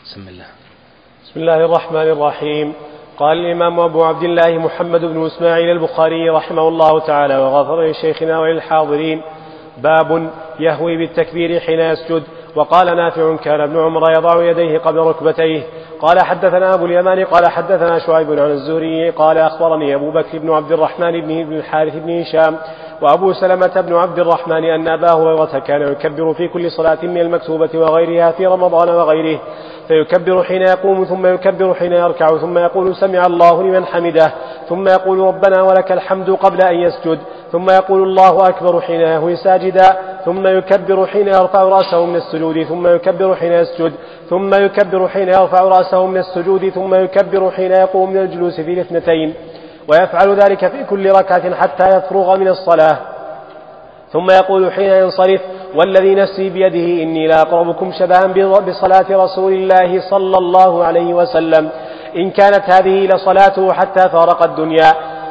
بسم الله. بسم الله الرحمن الرحيم. قال الإمام أبو عبد الله محمد بن إسماعيل البخاري رحمه الله تعالى وغفر لشيخنا وللحاضرين: باب يهوي بالتكبير حين يسجد. وقال نافع: كان ابن عمر يضع يديه قبل ركبتيه. قال حدثنا أبو اليمان قال حدثنا شعيب عن الزهري قال أخبرني أبو بكر بن عبد الرحمن بن الحارث بن هشام وأبو سلمة بن عبد الرحمن أن أبا هريرة كان يكبر في كل صلاة من المكتوبة وغيرها في رمضان وغيره، فيكبر حين يقوم ثم يكبر حين يركع ثم يقول: سمع الله لمن حمده، ثم يقول: ربنا ولك الحمد قبل أن يسجد، ثم يقول: الله أكبر حين يهوي ساجدا، ثم يكبر حين يرفع رأسه من السجود، ثم يكبر حين يسجد، ثم يكبر حين يرفع رأسه من السجود، ثم يكبر حين يقوم من الجلوس في الاثنتين، ويفعل ذلك في كل ركعة حتى يفرغ من الصلاة، ثم يقول حين ينصرف: والذي نفسي بيده إني لا أقربكم شبها بصلاة رسول الله صلى الله عليه وسلم، إن كانت هذه لصلاته حتى فارق الدنيا.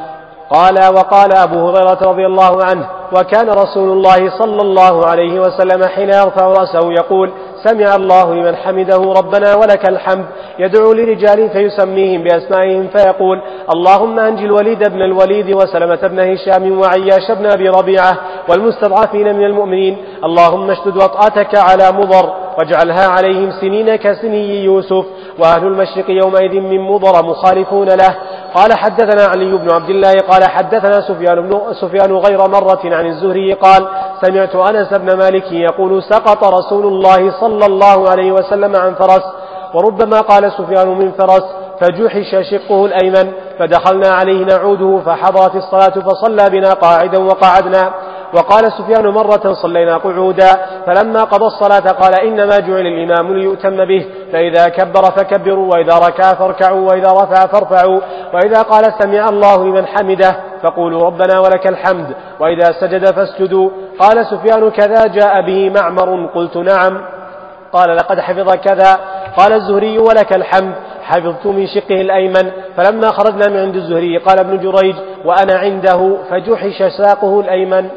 وقال أبو هريرة رضي الله عنه: وكان رسول الله صلى الله عليه وسلم حين يرفع رأسه يقول: سمع الله لمن حمده، ربنا ولك الحمد، يدعو لرجال فيسميهم بأسمائهم فيقول: اللهم أنجي الوليد بن الوليد وسلمة بن هشام وعياش بن أبي ربيعة والمستضعفين من المؤمنين، اللهم اشدد وطأتك على مضر واجعلها عليهم سنين كسني يوسف، وأهل المشرق يومئذ من مضر مخالفون له. قال حدثنا علي بن عبد الله قال حدثنا سفيان غير مرة عن الزهري قال: سمعت أنس بن مالك يقول: سقط رسول الله صلى الله عليه وسلم عن فرس. وربما قال سفيان من فرس، فجحش شقه الأيمن، فدخلنا عليه نعوده فحضرت الصلاة فصلى بنا قاعدا وقعدنا. وقال سفيان: مرة صلينا قعودا، فلما قضى الصلاة قال: إنما جعل الإمام ليؤتم به، فإذا كبر فكبروا، وإذا ركع فاركعوا، وإذا رفع فارفعوا، وإذا قال سمع الله لمن حمده فقولوا ربنا ولك الحمد، وإذا سجد فاسجدوا. قال سفيان: كذا جاء به معمر. قلت: نعم. قال: لقد حفظ كذا. قال الزهري: ولك الحمد، حفظت من شقه الأيمن. فلما خرجنا من عند الزهري قال ابن جريج وأنا عنده: فجحش ساقه الأيمن.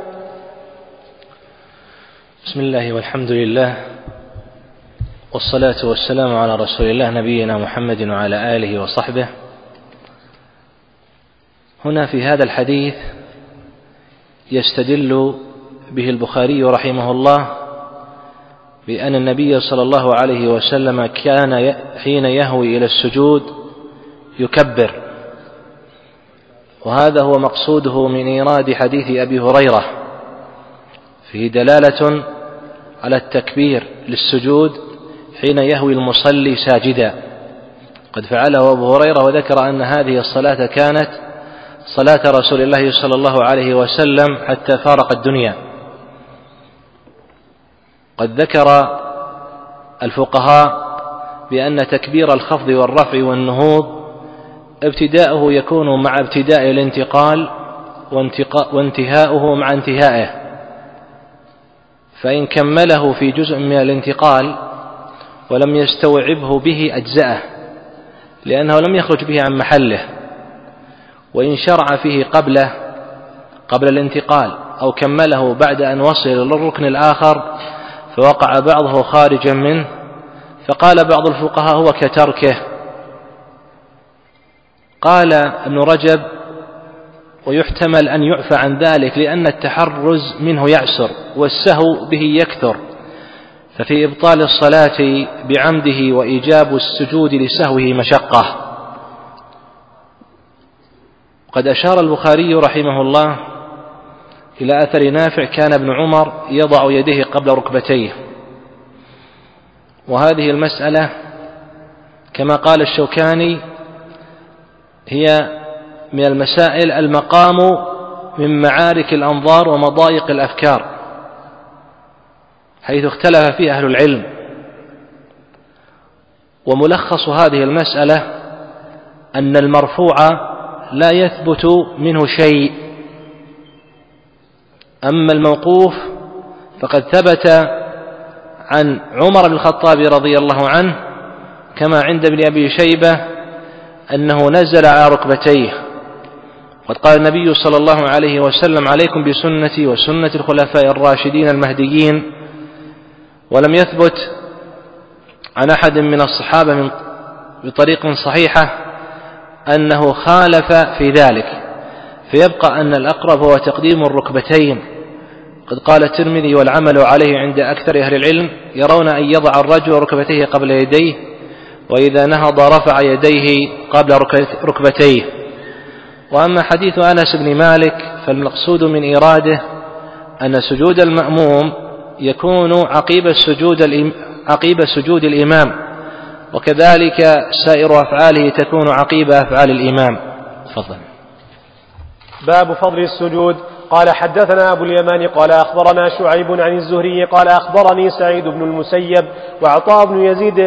بسم الله والحمد لله، والصلاة والسلام على رسول الله نبينا محمد وعلى آله وصحبه. هنا في هذا الحديث يستدل به البخاري رحمه الله بأن النبي صلى الله عليه وسلم كان حين يهوي إلى السجود يكبر، وهذا هو مقصوده من إيراد حديث أبي هريرة، فيه دلالة على التكبير للسجود حين يهوي المصلي ساجدا، قد فعله أبو هريرة، وذكر أن هذه الصلاة كانت صلاة رسول الله صلى الله عليه وسلم حتى فارق الدنيا. قد ذكر الفقهاء بأن تكبير الخفض والرفع والنهوض ابتداؤه يكون مع ابتداء الانتقال وانتهاؤه مع انتهائه، فإن كمله في جزء من الانتقال ولم يستوعبه به أجزأه، لأنه لم يخرج به عن محله، وإن شرع فيه قبل الانتقال أو كمله بعد أن وصل للركن الآخر فوقع بعضه خارجا منه، فقال بعض الفقهاء هو كتركه. قال ابن رجب: ويحتمل أن يعفى عن ذلك لأن التحرز منه يعسر والسهو به يكثر، ففي إبطال الصلاة بعمده وإيجاب السجود لسهوه مشقة. قد أشار البخاري رحمه الله إلى أثر نافع: كان ابن عمر يضع يديه قبل ركبتيه. وهذه المسألة كما قال الشوكاني هي من المسائل المقام من معارك الأنظار ومضايق الأفكار، حيث اختلف فيه أهل العلم. وملخص هذه المسألة أن المرفوع لا يثبت منه شيء، أما الموقوف فقد ثبت عن عمر بن الخطاب رضي الله عنه كما عند ابن أبي شيبة أنه نزل على ركبتيه. قد قال النبي صلى الله عليه وسلم: عليكم بسنتي وسنة الخلفاء الراشدين المهديين. ولم يثبت عن أحد من الصحابة بطريق صحيحة أنه خالف في ذلك، فيبقى أن الأقرب هو تقديم الركبتين. قد قال الترمذي: والعمل عليه عند أكثر أهل العلم يرون أن يضع الرجل ركبتيه قبل يديه، وإذا نهض رفع يديه قبل ركبتيه. وأما حديث أنس بن مالك فالمقصود من إيراده أن سجود المأموم يكون عقيب سجود الإمام، وكذلك سائر أفعاله تكون عقيب أفعال الإمام. تفضل. باب فضل السجود. قال حدثنا أبو اليمان قال أخبرنا شعيب عن الزهري قال أخبرني سعيد بن المسيب وعطاء بن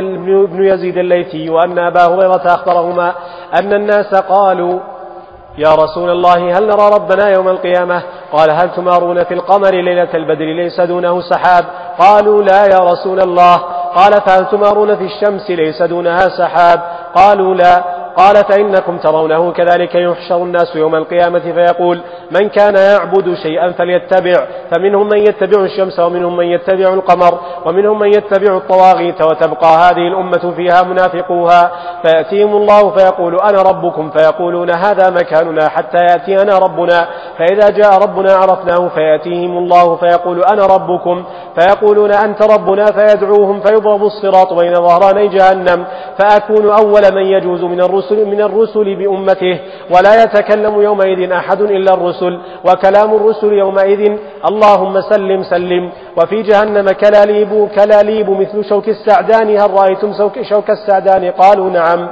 يزيد الليثي وأن أبا هريرة أخبرهما أن الناس قالوا: يا رسول الله، هل نرى ربنا يوم القيامة؟ قال: هل تمارون في القمر ليلة البدر ليس دونه سحاب؟ قالوا: لا يا رسول الله. قال: فهل تمارون في الشمس ليس دونها سحاب؟ قالوا: لا. قال: فإنكم ترونه كذلك يحشر الناس يوم القيامة فيقول: من كان يعبد شيئا فليتبع، فمنهم من يتبع الشمس ومنهم من يتبع القمر ومنهم من يتبع الطواغيت، وتبقى هذه الأمة فيها منافقوها، فيأتيهم الله فيقول: أنا ربكم، فيقولون: هذا مكاننا حتى يأتينا ربنا، فإذا جاء ربنا عرفناه، فيأتيهم الله فيقول: أنا ربكم، فيقولون: أنت ربنا، فيدعوهم فيضرب الصراط بين ظهراني جهنم، فأكون أول من يجوز من الرسل بأمته، ولا يتكلم يومئذ أحد إلا الرسل، وكلام الرسل يومئذ: اللهم سلم سلم. وفي جهنم كلاليب مثل شوك السعدان، هل رأيتم شوك السعدان؟ قالوا: نعم.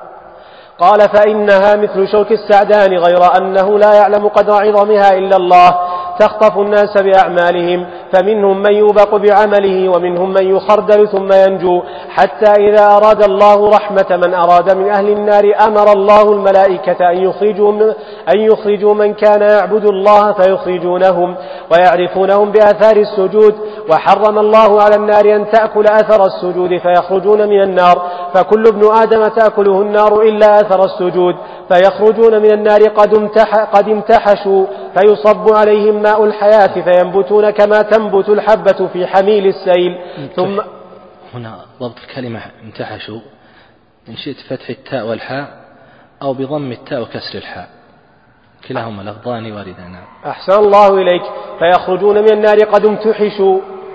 قال: فإنها مثل شوك السعدان، غير أنه لا يعلم قدر عظمها إلا الله، تخطف الناس بأعمالهم، فمنهم من يوبق بعمله ومنهم من يخردل ثم ينجو، حتى إذا أراد الله رحمة من أراد من أهل النار أمر الله الملائكة أن يخرجوا من كان يعبد الله، فيخرجونهم ويعرفونهم بآثار السجود. وحرم الله على النار أن تأكل أثر السجود فيخرجون من النار، فكل ابن آدم تأكله النار إلا أثر السجود، فيخرجون من النار قد امتحشوا، فيصب عليهم ماء الحياة فينبتون كما تنبت الحبة في حميل السيل. ثم هنا ضبط الكلمة امتحشوا، إن شئت فتح التاء والحاء أو بضم التاء وكسر الحاء، كلاهما لفظان واردان. أحسن الله إليك. فيخرجون من النار قد امتحشوا،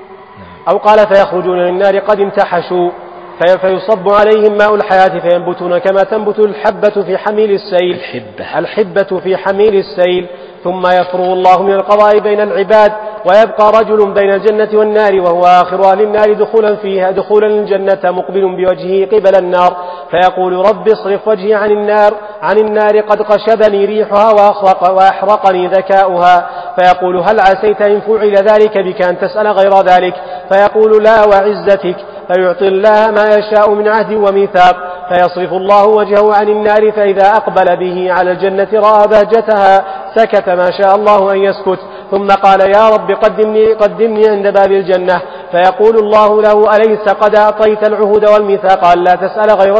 أو قال فيخرجون من النار قد امتحشوا، فيصب عليهم ماء الحياة فينبتون كما تنبت الحبة في حميل السيل، الحبة في حميل السيل. ثم يفرغ الله من القضاء بين العباد، ويبقى رجل بين الجنة والنار وهو آخر أهل النار دخولا الجنة مقبل بوجهه قبل النار، فيقول: رب اصرف وجهي عن النار قد قشبني ريحها وأحرقني ذكاؤها. فيقول: هل عسيت إن فعل ذلك بك أن تسأل غير ذلك؟ فيقول: لا وعزتك. فيعطي الله ما يشاء من عهد وميثاق، فيصرف الله وجهه عن النار، فإذا أقبل به على الجنة رأى بهجتها، سكت ما شاء الله أن يسكت، ثم قال: يا رب قدمني عند باب الجنة. فيقول الله له: أليس قد أعطيت العهود والميثاق ألا تسأل غير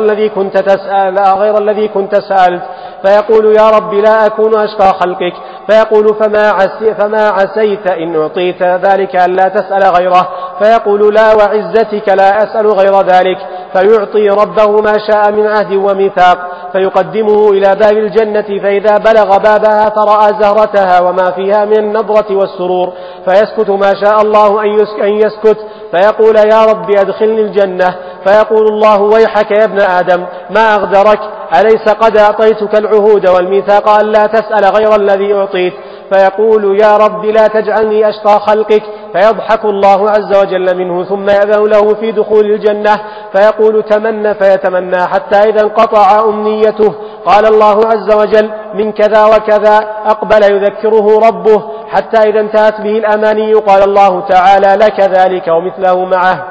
الذي كنت سألت؟ فيقول: يا رب لا أكون أشقى خلقك. فيقول: فما عسيت إن أعطيت ذلك ألا تسأل غيره؟ فيقول: لا وعزتك لا أسأل غير ذلك. فيعطي ربه ما شاء من عهد وميثاق، فيقدمه إلى باب الجنة، فإذا بلغ بابها فرأى زهرتها وما فيها من النضرة والسرور، فيسكت ما شاء الله أن يسكت، فيقول: يا رب أدخلني الجنة. فيقول الله: ويحك يا ابن آدم، ما أغدرك؟ أليس قد أعطيتك العهود والميثاق ألا تسأل غير الذي أعطيت؟ فيقول: يا رب لا تجعلني أشقى خلقك. فيضحك الله عز وجل منه، ثم يأذن له في دخول الجنة، فيقول: تمنى، فيتمنى حتى إذا انقطع أمنيته قال الله عز وجل: من كذا وكذا، أقبل يذكره ربه، حتى إذا انتهت به الأماني قال الله تعالى: لك ذلك ومثله معه.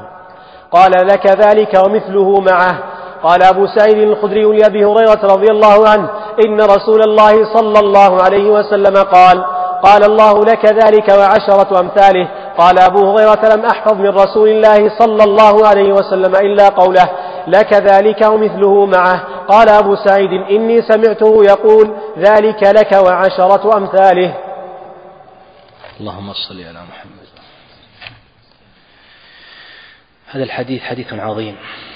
قال أبو سعيد الخدري لأبي هريرة رضي الله عنه: إن رسول الله صلى الله عليه وسلم قال الله: لك ذلك وعشرة أمثاله. قال أبو هريرة: لم أحفظ من رسول الله صلى الله عليه وسلم إلا قوله: لك ذلك ومثله معه. قال أبو سعيد: إني سمعته يقول: ذلك لك وعشرة أمثاله. اللهم صل على محمد. هذا الحديث حديث عظيم،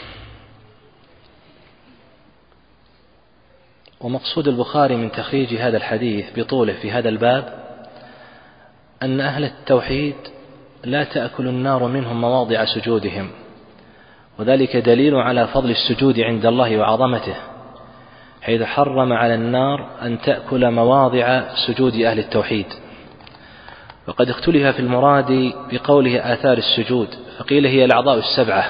ومقصود البخاري من تخريج هذا الحديث بطوله في هذا الباب أن أهل التوحيد لا تأكل النار منهم مواضع سجودهم، وذلك دليل على فضل السجود عند الله وعظمته، حيث حرم على النار أن تأكل مواضع سجود أهل التوحيد. وقد اختلف في المراد بقوله آثار السجود، فقيل هي الأعضاء السبعة،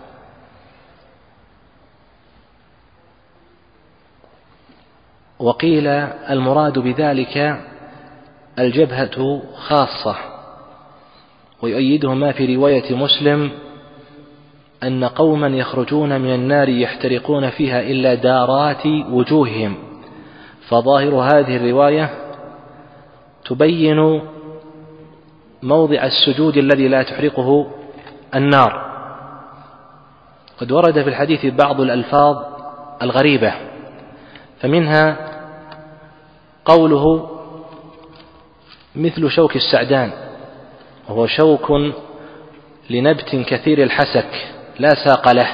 وقيل المراد بذلك الجبهة خاصة. ويؤيده ما في رواية مسلم أن قوما يخرجون من النار يحترقون فيها إلا دارات وجوههم، فظاهر هذه الرواية تبين موضع السجود الذي لا تحرقه النار. قد ورد في الحديث بعض الألفاظ الغريبة، فمنها قوله مثل شوك السعدان، وهو شوك لنبت كثير الحسك لا ساق له.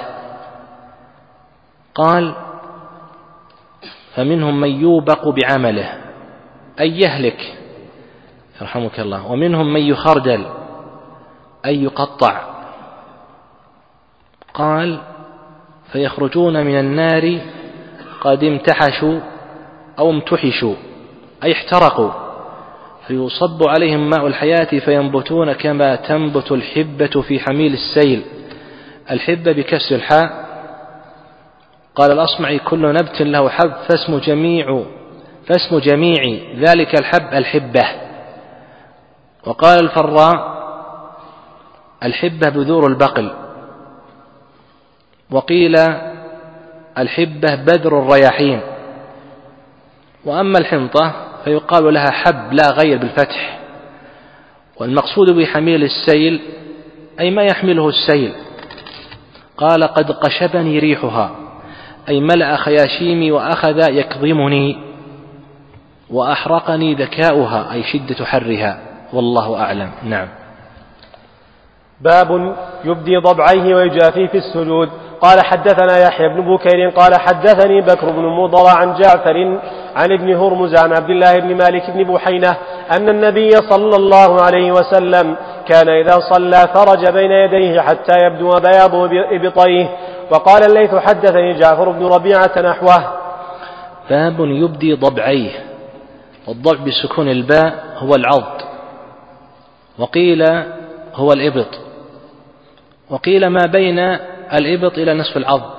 قال فمنهم من يوبق بعمله أي يهلك يرحمك الله، ومنهم من يخردل أي يقطع. قال فيخرجون من النار قد امتحشوا أو امتحشوا أي احترقوا، فيصب عليهم ماء الحياة فينبتون كما تنبت الحبة في حميل السيل. الحبة بكسر الحاء. قال الأصمعي كل نبت له حب فاسم جميع ذلك الحب الحبة. وقال الفراء الحبة بذور البقل. وقيل الحبة بدر الرياحين. وأما الحنطة فيقال لها حب لا غير بالفتح. والمقصود بحميل السيل أي ما يحمله السيل. قال قد قشبني ريحها أي ملأ خياشيمي وأخذ يكظمني، وأحرقني ذكاؤها أي شدة حرها، والله أعلم. نعم. باب يبدي ضبعيه ويجافي في السجود. قال حدثنا يحيى بن بكير قال حدثني بكر بن مضر عن جعفر عن ابن هرمز عن عبد الله بن مالك بن بحينة أن النبي صلى الله عليه وسلم كان إذا صلى فرج بين يديه حتى يبدو بياض إبطيه. وقال الليث حدثني جعفر بن ربيعة نحوه. باب يبدي ضبعيه، والضبع بسكون الباء هو العضد، وقيل هو الإبط، وقيل ما بين الإبط إلى نصف العضد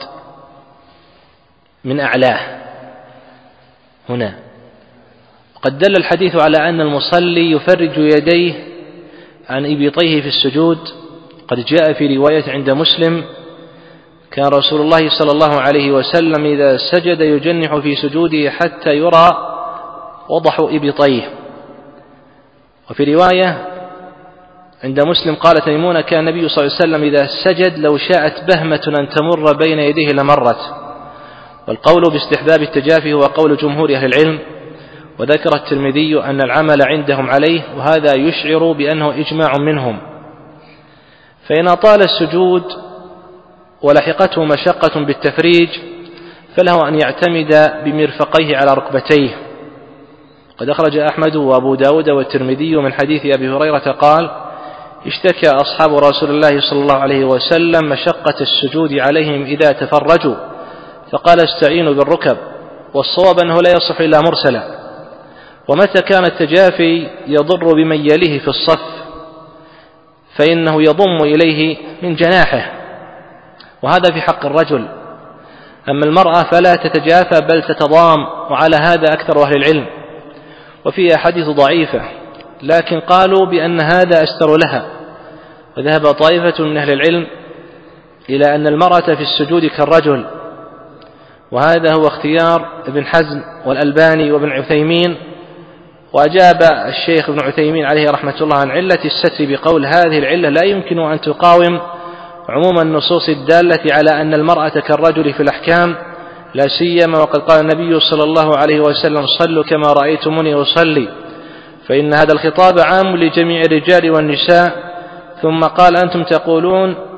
من أعلاه هنا. وقد دل الحديث على أن المصلي يفرج يديه عن إبطيه في السجود. قد جاء في رواية عند مسلم كان رسول الله صلى الله عليه وسلم إذا سجد يجنح في سجوده حتى يرى وضح إبطيه. وفي رواية عند مسلم قالت ميمونة كان النبي صلى الله عليه وسلم إذا سجد لو شاءت بهمة أن تمر بين يديه لمرت. والقول باستحباب التجافي هو قول جمهور أهل العلم. وذكر الترمذي أن العمل عندهم عليه، وهذا يشعر بأنه إجماع منهم. فإن أطال السجود ولحقته مشقة بالتفريج فله أن يعتمد بمرفقيه على ركبتيه. قد أخرج أحمد وأبو داود والترمذي من حديث أبي هريرة قال اشتكى أصحاب رسول الله صلى الله عليه وسلم مشقة السجود عليهم إذا تفرجوا، فقال استعينوا بالركب، والصواب أنه لا يصح إلا مرسلا. ومتى كان التجافي يضر بمن يليه في الصف فإنه يضم إليه من جناحه، وهذا في حق الرجل. أما المرأة فلا تتجافى بل تتضام، وعلى هذا أكثر أهل العلم. وفي أحاديث ضعيفة لكن قالوا بأن هذا أستر لها. وذهب طائفة من أهل العلم إلى أن المرأة في السجود كالرجل، وهذا هو اختيار ابن حزم والألباني وابن عثيمين. وأجاب الشيخ ابن عثيمين عليه رحمة الله عن علة الستر بقول هذه العلة لا يمكن أن تقاوم عموم النصوص الدالة على أن المرأة كالرجل في الأحكام، لا سيما وقد قال النبي صلى الله عليه وسلم صلوا كما رأيتموني أصلي، فإن هذا الخطاب عام لجميع الرجال والنساء. ثم قال أنتم تقولون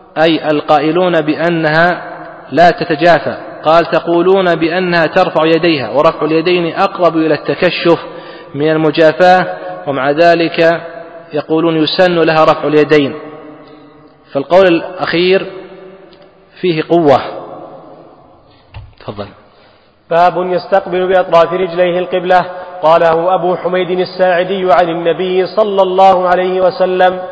أي القائلون بأنها لا تتجافى، قال تقولون بأنها ترفع يديها، ورفع اليدين أقرب إلى التكشف من المجافاة، ومع ذلك يقولون يسن لها رفع اليدين. فالقول الأخير فيه قوة. تفضل. باب يستقبل بأطراف رجليه القبلة. قاله أبو حميد الساعدي عن النبي صلى الله عليه وسلم.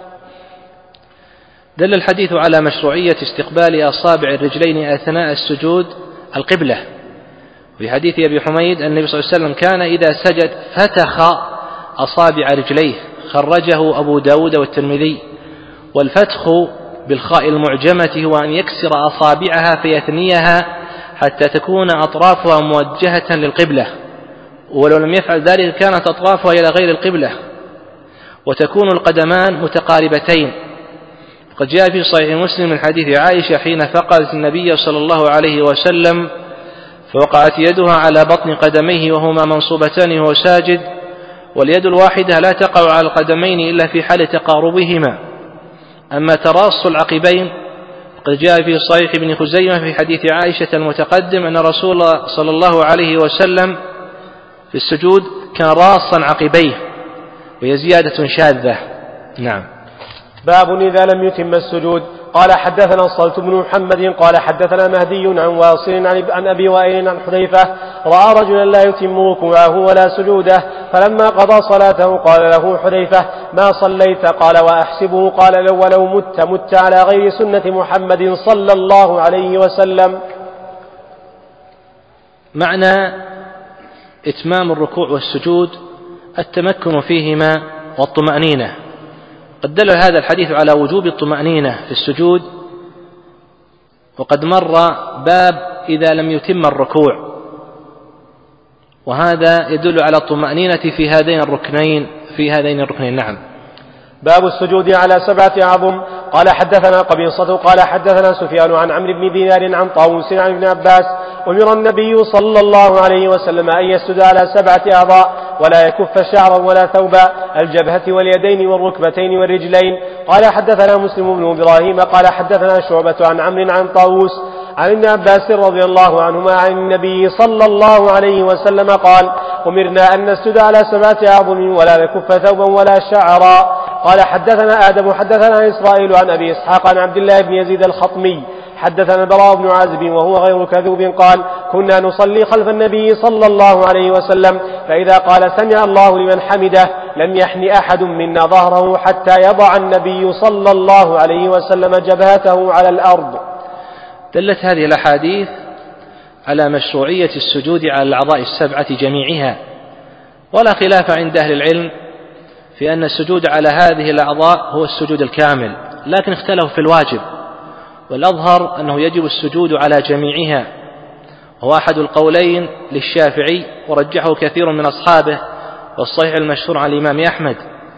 دل الحديث على مشروعية استقبال أصابع الرجلين أثناء السجود القبلة. في حديث أبي حميد النبي صلى الله عليه وسلم كان إذا سجد فتخ أصابع رجليه، خرجه أبو داود والترمذي. والفتخ بالخاء المعجمة هو أن يكسر أصابعها فيثنيها حتى تكون أطرافها موجهة للقبلة، ولو لم يفعل ذلك كانت أطرافها إلى غير القبلة، وتكون القدمان متقاربتين. وقد جاء في صحيح مسلم من حديث عائشة حين فقدت النبي صلى الله عليه وسلم فوقعت يدها على بطن قدميه وهما منصوبتان وهو ساجد، واليد الواحدة لا تقع على القدمين إلا في حال تقاربهما. أما تراص العقبين قد جاء في صحيح ابن خزيمة في حديث عائشة المتقدم أن رسول صلى الله عليه وسلم في السجود كان راصا عقبيه، وهي زيادة شاذة. نعم. باب إذا لم يتم السجود. قال حدثنا الصلت بن محمد قال حدثنا مهدي عن واصل عن أبي وائل عن حذيفة رأى رجلا لا يتم ركوعه ولا سجوده، فلما قضى صلاته قال له حذيفة ما صليت؟ قال وأحسبه قال ولو مت على غير سنة محمد صلى الله عليه وسلم. معنى إتمام الركوع والسجود التمكن فيهما والطمأنينة. قد دل هذا الحديث على وجوب الطمأنينة في السجود، وقد مر باب إذا لم يتم الركوع، وهذا يدل على الطمأنينة في هذين الركنين. نعم. باب السجود على 7 أعظم. قال حدثنا قبيصة قال حدثنا سفيان عن عمرو بن دينار عن طاووس عن ابن عباس أمر النبي صلى الله عليه وسلم أن يسجد على 7 أعضاء ولا يكف شعرا ولا ثوبا، الجبهة واليدين والركبتين والرجلين. قال حدثنا مسلم بن إبراهيم قال حدثنا شعبة عن عمرو عن طاووس عن ابن عباس رضي الله عنهما عن النبي صلى الله عليه وسلم قال أمرنا أن نسجد على 7 أعظم ولا نكف ثوبا ولا شعرا. قال حدثنا آدم حدثنا إسرائيل عن أبي إسحاق عن عبد الله بن يزيد الخطمي حدثنا البراء بن عازب وهو غير كذوب قال كنا نصلي خلف النبي صلى الله عليه وسلم فإذا قال سمع الله لمن حمده لم يحن أحد منا ظهره حتى يضع النبي صلى الله عليه وسلم جبهته على الأرض. دلت هذه الأحاديث على مشروعية السجود على الأعضاء 7 جميعها، ولا خلاف عند أهل العلم في أن السجود على هذه الأعضاء هو السجود الكامل، لكن اختلفوا في الواجب، والأظهر أنه يجب السجود على جميعها، وهو أحد القولين للشافعي ورجحه كثير من أصحابه، والصحيح المشهور عن الإمام أحمد.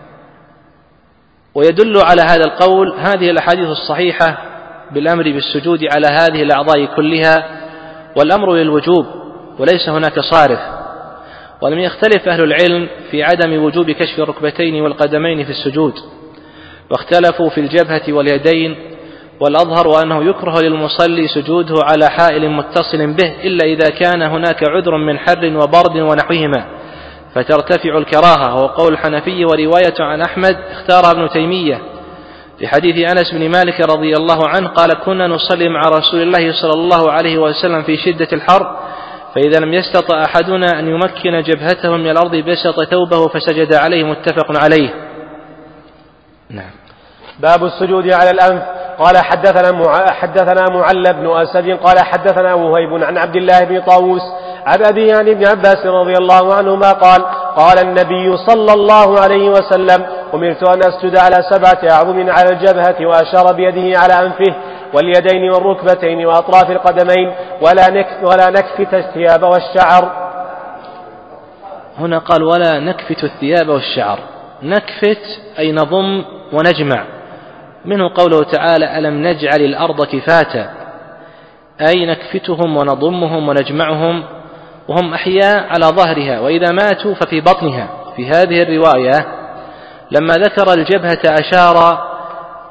ويدل على هذا القول هذه الأحاديث الصحيحة بالأمر بالسجود على هذه الأعضاء كلها، والأمر للوجوب وليس هناك صارف. ولم يختلف أهل العلم في عدم وجوب كشف الركبتين والقدمين في السجود، واختلفوا في الجبهة واليدين، والأظهر أنه يكره للمصلي سجوده على حائل متصل به إلا إذا كان هناك عذر من حر وبرد ونحوهما فترتفع الكراهة، وهو قول الحنفي ورواية عن أحمد اختارها ابن تيمية في حديث أنس بن مالك رضي الله عنه قال كنا نصلي مع رسول الله صلى الله عليه وسلم في شدة الحر فإذا لم يستطع أحدنا أن يمكن جبهته من الأرض بسط ثوبه فسجد عليه، متفق عليه. نعم. باب السجود على الأنف. قال حدثنا معل بن أسد قال حدثنا وهيب عن عبد الله بن طاووس عن أبي عن ابن عباس رضي الله عنهما قال قال النبي صلى الله عليه وسلم أمرت أن أسجد على 7 أعظم على الجبهة، وأشار بيده على أنفه واليدين والركبتين وأطراف القدمين ولا نكفت الثياب والشعر. هنا قال ولا نكفت الثياب والشعر. نكفت أي نضم ونجمع، منه قوله تعالى ألم نجعل الأرض كفاتا، أي نكفتهم ونضمهم ونجمعهم وهم أحياء على ظهرها، وإذا ماتوا ففي بطنها. في هذه الرواية لما ذكر الجبهة أشار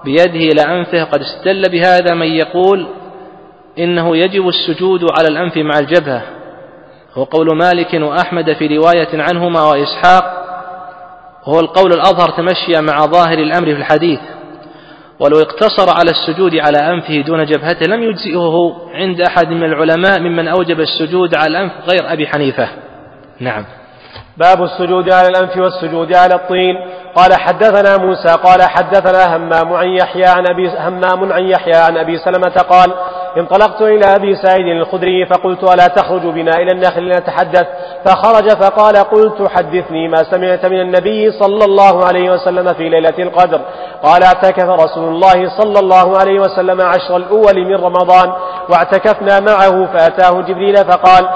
بيده إلى أنفه قد استدل بهذا من يقول إنه يجب السجود على الأنف مع الجبهة، هو قول مالك وأحمد في رواية عنهما وإسحاق، وهو القول الأظهر تمشيا مع ظاهر الأمر في الحديث. ولو اقتصر على السجود على أنفه دون جبهته لم يجزئه عند أحد من العلماء ممن أوجب السجود على الأنف غير أبي حنيفة. نعم. باب السجود على الأنف والسجود على الطين. قال حدثنا موسى قال حدثنا همام عن يحيى عن أبي سلمة قال انطلقت إلى أبي سعيد الخدري فقلت ألا تخرج بنا إلى النخل لنتحدث؟ فخرج فقال قلت حدثني ما سمعت من النبي صلى الله عليه وسلم في ليلة القدر. قال اعتكف رسول الله صلى الله عليه وسلم 10 الأول من رمضان واعتكفنا معه فأتاه جبريل فقال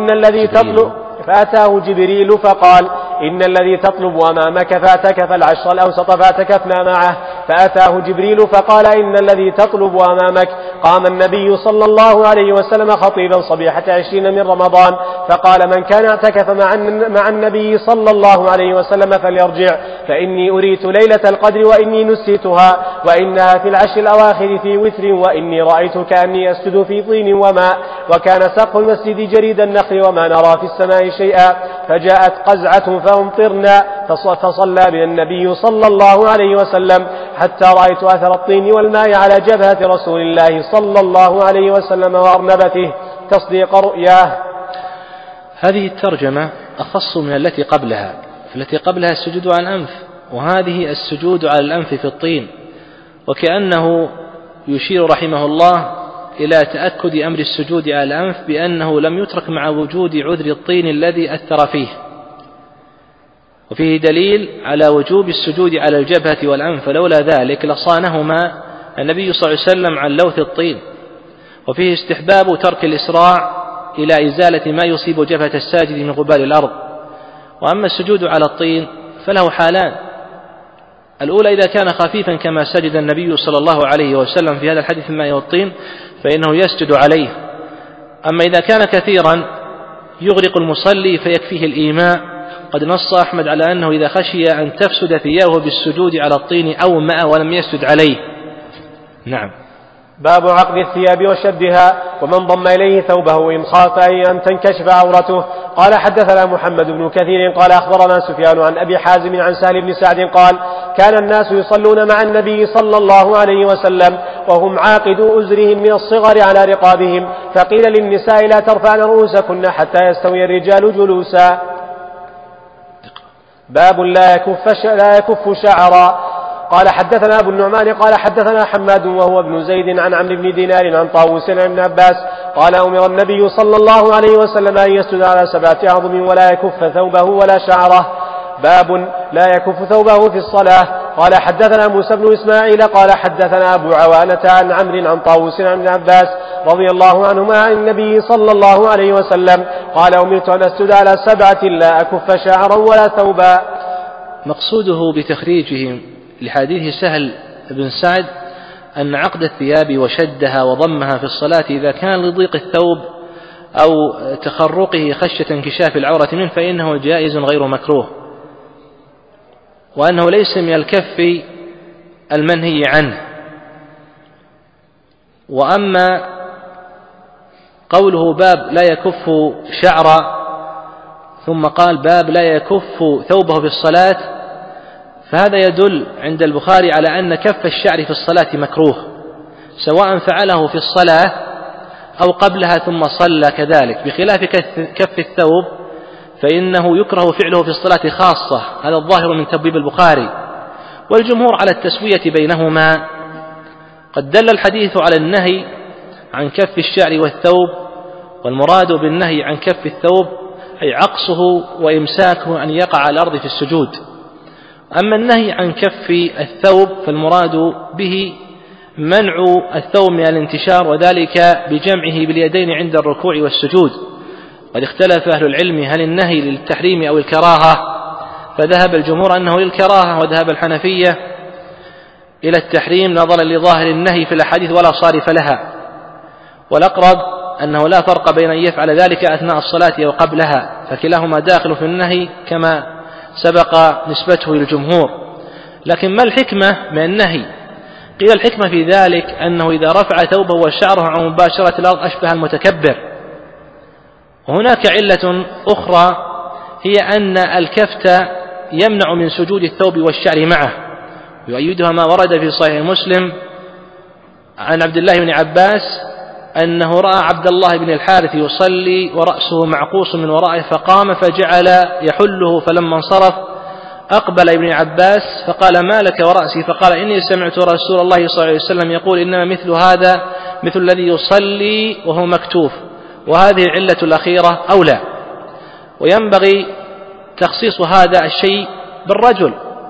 إن الذي تطلب أمامك فاعتكف 10 الأوسط فاعتكفنا معه. فأتاه جبريل فقال إن الذي تطلب أمامك. قام النبي صلى الله عليه وسلم خطيبا صبيحة 20 من رمضان فقال من كان اعتكف مع النبي صلى الله عليه وسلم فليرجع فإني أريت ليلة القدر وإني نسيتها وإنها في 10 الأواخر في وتر وإني رأيت كأني أسجد في طين وماء وكان سقف المسجد جريد النخل وما نرى في السماء شيئا. فجاءت قزعة فأمطرنا فصلى بنا النبي صلى الله عليه وسلم حتى رأيت أثر الطين والماء على جبهة رسول الله صلى الله عليه وسلم وأرنبته تصديق رؤياه. هذه الترجمة أخص من التي قبلها، التي قبلها السجود على الأنف، وهذه السجود على الأنف في الطين، وكأنه يشير رحمه الله إلى تأكد أمر السجود على الأنف بأنه لم يترك مع وجود عذر الطين الذي أثر فيه. وفيه دليل على وجوب السجود على الجبهة والأنف، لولا ذلك لصانهما النبي صلى الله عليه وسلم عن لوث الطين. وفيه استحباب ترك الإسراع إلى إزالة ما يصيب جبهة الساجد من غبار الأرض. وأما السجود على الطين فله حالان: الأولى إذا كان خفيفا كما سجد النبي صلى الله عليه وسلم في هذا الحديث الماء والطين فإنه يسجد عليه. أما إذا كان كثيرا يغرق المصلي فيكفيه الإيماء. قد نص أحمد على أنه إذا خشي أن تفسد ثيابه بالسجود على الطين أو ماء ولم يسجد عليه. نعم. باب عقد الثياب وشدها ومن ضم إليه ثوبه إن خاف أن تنكشف عورته. قال حدثنا محمد بن كثير قال أخبرنا سفيان عن أبي حازم عن سهل بن سعد قال كان الناس يصلون مع النبي صلى الله عليه وسلم وهم عاقدوا أزرهم من الصغر على رقابهم فقيل للنساء لا ترفعن رؤوسكن حتى يستوي الرجال جلوسا. باب لا يكف شعرا. قال حدثنا أبو النعمان قال حدثنا حماد وهو ابن زيد عن عمرو بن دينار عن طاووس عن ابن عباس قال أمر النبي صلى الله عليه وسلم أن يسجد على 7 أعظم ولا يكف ثوبه ولا شعره. باب لا يكف ثوبه في الصلاة. قال حدثنا موسى بن إسماعيل قال حدثنا أبو عوانة عن عمرو عن طاووس عن ابن عباس رضي الله عنهما عن النبي صلى الله عليه وسلم قال أمرت أن أسجد على 7 لا أكف شعرا ولا ثوبا. مقصوده بتخريجهم لحديث سهل بن سعد أن عقد الثياب وشدها وضمها في الصلاة إذا كان لضيق الثوب أو تخرقه خشية انكشاف العورة منه فإنه جائز غير مكروه، وأنه ليس من الكف المنهي عنه. وأما قوله باب لا يكف شعرا ثم قال باب لا يكف ثوبه في الصلاة، فهذا يدل عند البخاري على أن كف الشعر في الصلاة مكروه، سواء فعله في الصلاة أو قبلها ثم صلى كذلك، بخلاف كف الثوب فإنه يكره فعله في الصلاة خاصة. هذا الظاهر من تبويب البخاري، والجمهور على التسوية بينهما. قد دل الحديث على النهي عن كف الشعر والثوب، والمراد بالنهي عن كف الثوب أي عقصه وإمساكه أن يقع على الأرض في السجود. أما النهي عن كف الثوب فالمراد به منع الثوب من الانتشار، وذلك بجمعه باليدين عند الركوع والسجود. قد اختلف أهل العلم هل النهي للتحريم أو الكراهة، فذهب الجمهور أنه للكراهة، وذهب الحنفية إلى التحريم نظرا لظاهر النهي في الأحاديث ولا صارف لها. والأقرب أنه لا فرق بين أن يفعل ذلك أثناء الصلاة أو قبلها، فكلاهما داخل في النهي كما سبق نسبته للجمهور. لكن ما الحكمة من النهي قيل الحكمة في ذلك أنه إذا رفع ثوبه وشعره عن مباشرة الأرض أشبه المتكبر. وهناك علة أخرى هي أن الكفت يمنع من سجود الثوب والشعر معه، يؤيدها ما ورد في صحيح مسلم عن عبد الله بن عباس أنه رأى عبد الله بن الحارث يصلي ورأسه معقوس من ورائه فقام فجعل يحله، فلما انصرف أقبل ابن عباس فقال: ما لك ورأسي؟ فقال: إني سمعت رسول الله صلى الله عليه وسلم يقول: إنما مثل هذا مثل الذي يصلي وهو مكتوف. وهذه العلة الأخيرة أولى، وينبغي تخصيص هذا الشيء بالرجل.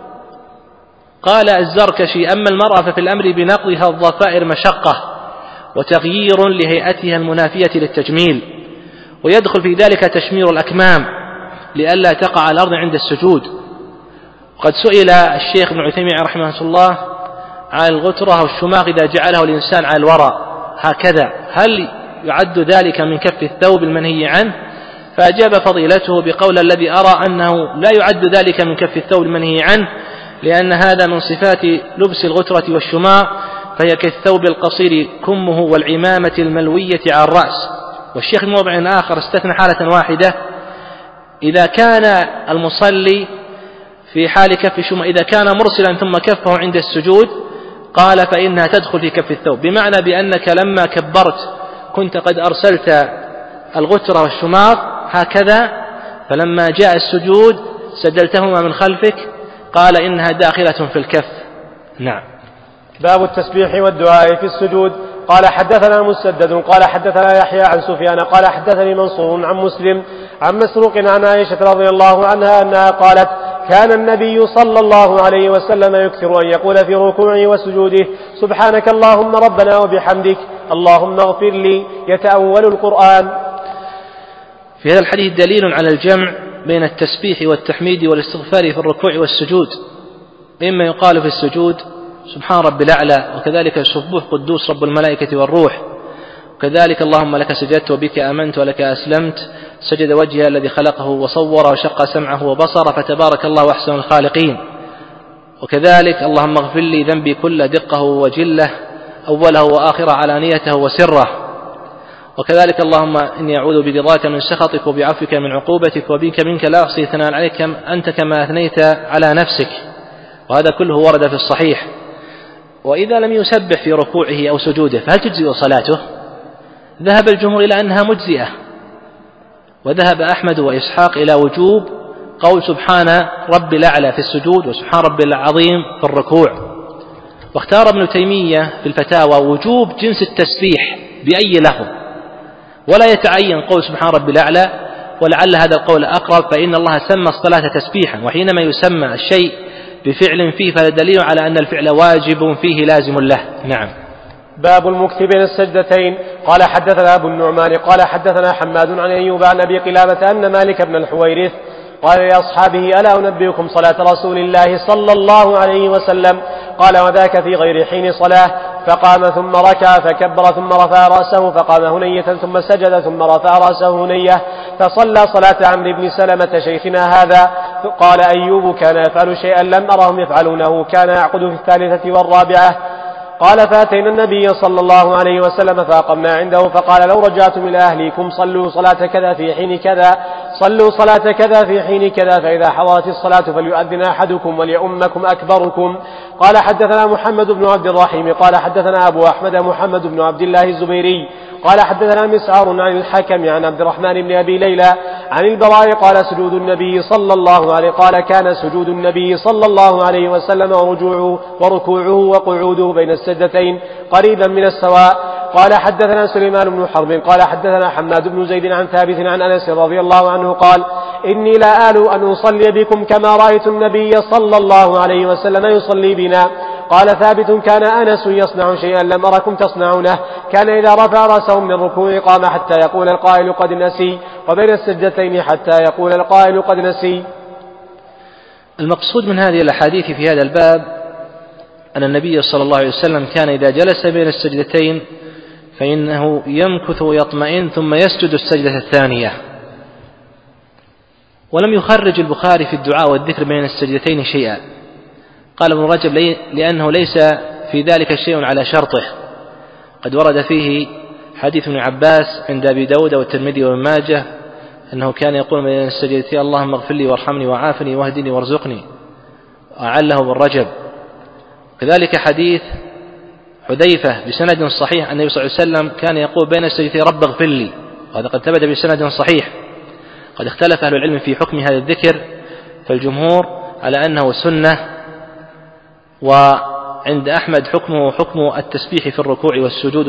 قال الزركشي: أما المرأة ففي الأمر بنقضها الضفائر مشقة وتغيير لهيئتها المنافية للتجميل، ويدخل في ذلك تشمير الأكمام لئلا تقع على الأرض عند السجود. وقد سئل الشيخ ابن عثيمين رحمه الله عن الغترة والشماغ إذا جعله الإنسان على الوراء هكذا هل يعد ذلك من كف الثوب المنهي عنه؟ فأجاب فضيلته بقول: الذي أرى أنه لا يعد ذلك من كف الثوب المنهي عنه، لأن هذا من صفات لبس الغترة والشماغ، فهي كالثوب القصير كمه والعمامة الملوية على الرأس. والشيخ في موضع آخر استثنى حالة واحدة: إذا كان المصلي في حال كف الشماغ إذا كان مرسلا ثم كفه عند السجود قال فإنها تدخل في كف الثوب، بمعنى بأنك لما كبرت كنت قد أرسلت الغترة والشماغ هكذا، فلما جاء السجود سدلتهما من خلفك، قال إنها داخلة في الكف. نعم. باب التسبيح والدعاء في السجود. قال حدثنا مسدد قال حدثنا يحيى عن سفيان قال حدثني منصور عن مسلم عن مسروق عن عائشة رضي الله عنها أنها قالت: كان النبي صلى الله عليه وسلم يكثر أن يقول في ركوعه وسجوده: سبحانك اللهم ربنا وبحمدك اللهم اغفر لي، يتأول القرآن. في هذا الحديث دليل على الجمع بين التسبيح والتحميد والاستغفار في الركوع والسجود، إما يقال في السجود سبحان رب الأعلى، وكذلك السبوح قدوس رب الملائكة والروح، وكذلك اللهم لك سجدت وبك آمنت ولك أسلمت، سجد وجهه الذي خلقه وصور وشق سمعه وبصره فتبارك الله أحسن الخالقين، وكذلك اللهم اغفر لي ذنبي كل دقه وجله أوله وآخره علانيته وسره، وكذلك اللهم إني أعوذ برضاك من سخطك وبعفوك من عقوبتك وبك منك لا أحصي ثناء عليك أنت كما أثنيت على نفسك. وهذا كله ورد في الصحيح. وإذا لم يسبح في ركوعه أو سجوده فهل تجزئ صلاته؟ ذهب الجمهور إلى أنها مجزئة، وذهب أحمد وإسحاق إلى وجوب قول سبحان رب الأعلى في السجود وسبحان رب العظيم في الركوع. واختار ابن تيمية في الفتاوى وجوب جنس التسبيح بأي لفظ، ولا يتعين قول سبحان رب الأعلى، ولعل هذا القول أقرب، فإن الله سمى الصلاة تسبيحا، وحينما يسمى الشيء بفعل فيه فهذا دليل على أن الفعل واجب فيه لازم له. نعم. باب المكث بين السجدتين. قال حدثنا أبو النعمان قال حدثنا حماد عن أيوب عن أبي قلابة أن مالك بن الحويرث قال لأصحابه: ألا أنبئكم صلاة رسول الله صلى الله عليه وسلم؟ قال: وذاك في غير حين صلاة. فقام ثم ركع فكبر ثم رفع رأسه فقام هنية ثم سجد ثم رفع رأسه هنية، فصلى صلاة عمرو بن سلمة شيخنا هذا. قال أيوب: كان يفعل شيئا لم أرهم يفعلونه، كان يعقد في الثالثة والرابعة. قال: فأتينا النبي صلى الله عليه وسلم فأقمنا عنده، فقال: لو رجعتم إلى أهليكم صلوا صلاة كذا في حين كذا، صلوا صلاة كذا في حين كذا، فإذا حضرت الصلاة فليؤذن أحدكم وليؤمكم أكبركم. قال حدثنا محمد بن عبد الرحيم قال حدثنا أبو أحمد محمد بن عبد الله الزبيري قال حدثنا مسعر عن الحكم عن عبد الرحمن بن أبي ليلى عن البراء قال: سجود النبي صلى الله عليه قال: كان سجود النبي صلى الله عليه وسلم وركوعه وقعوده بين السجدتين قريبا من السواء. قال حدثنا سليمان بن حرب قال حدثنا حماد بن زيد عن ثابت عن أنس رضي الله عنه قال: إني لا آل أن أصلي بكم كما رأيت النبي صلى الله عليه وسلم يصلي بنا. قال ثابت: كان أنس يصنع شيئا لم أركم تصنعونه، كان إذا رفع رأسه من الركوع قام حتى يقول القائل قد نسي، وبين السجدتين حتى يقول القائل قد نسي. المقصود من هذه الأحاديث في هذا الباب أن النبي صلى الله عليه وسلم كان إذا جلس بين السجدتين فإنه يمكث ويطمئن ثم يسجد السجدة الثانية. ولم يخرج البخاري في الدعاء والذكر بين السجدتين شيئا. قال ابن رجب: لأنه ليس في ذلك شيء على شرطه. قد ورد فيه حديث ابن عباس عند أبي داود والترمذي وابن ماجه أنه كان يقول بين السجدتين اللهم اغفر لي وارحمني وعافني واهدني وارزقني، أعله بالرجب. كذلك حديث حذيفة بسند صحيح النبي صلى الله عليه وسلم كان يقول بين السجدتين رب اغفر لي، وهذا قد ثبت بسند صحيح. قد اختلف أهل العلم في حكم هذا الذكر، فالجمهور على أنه سنة، وعند أحمد حكمه حكم التسبيح في الركوع والسجود،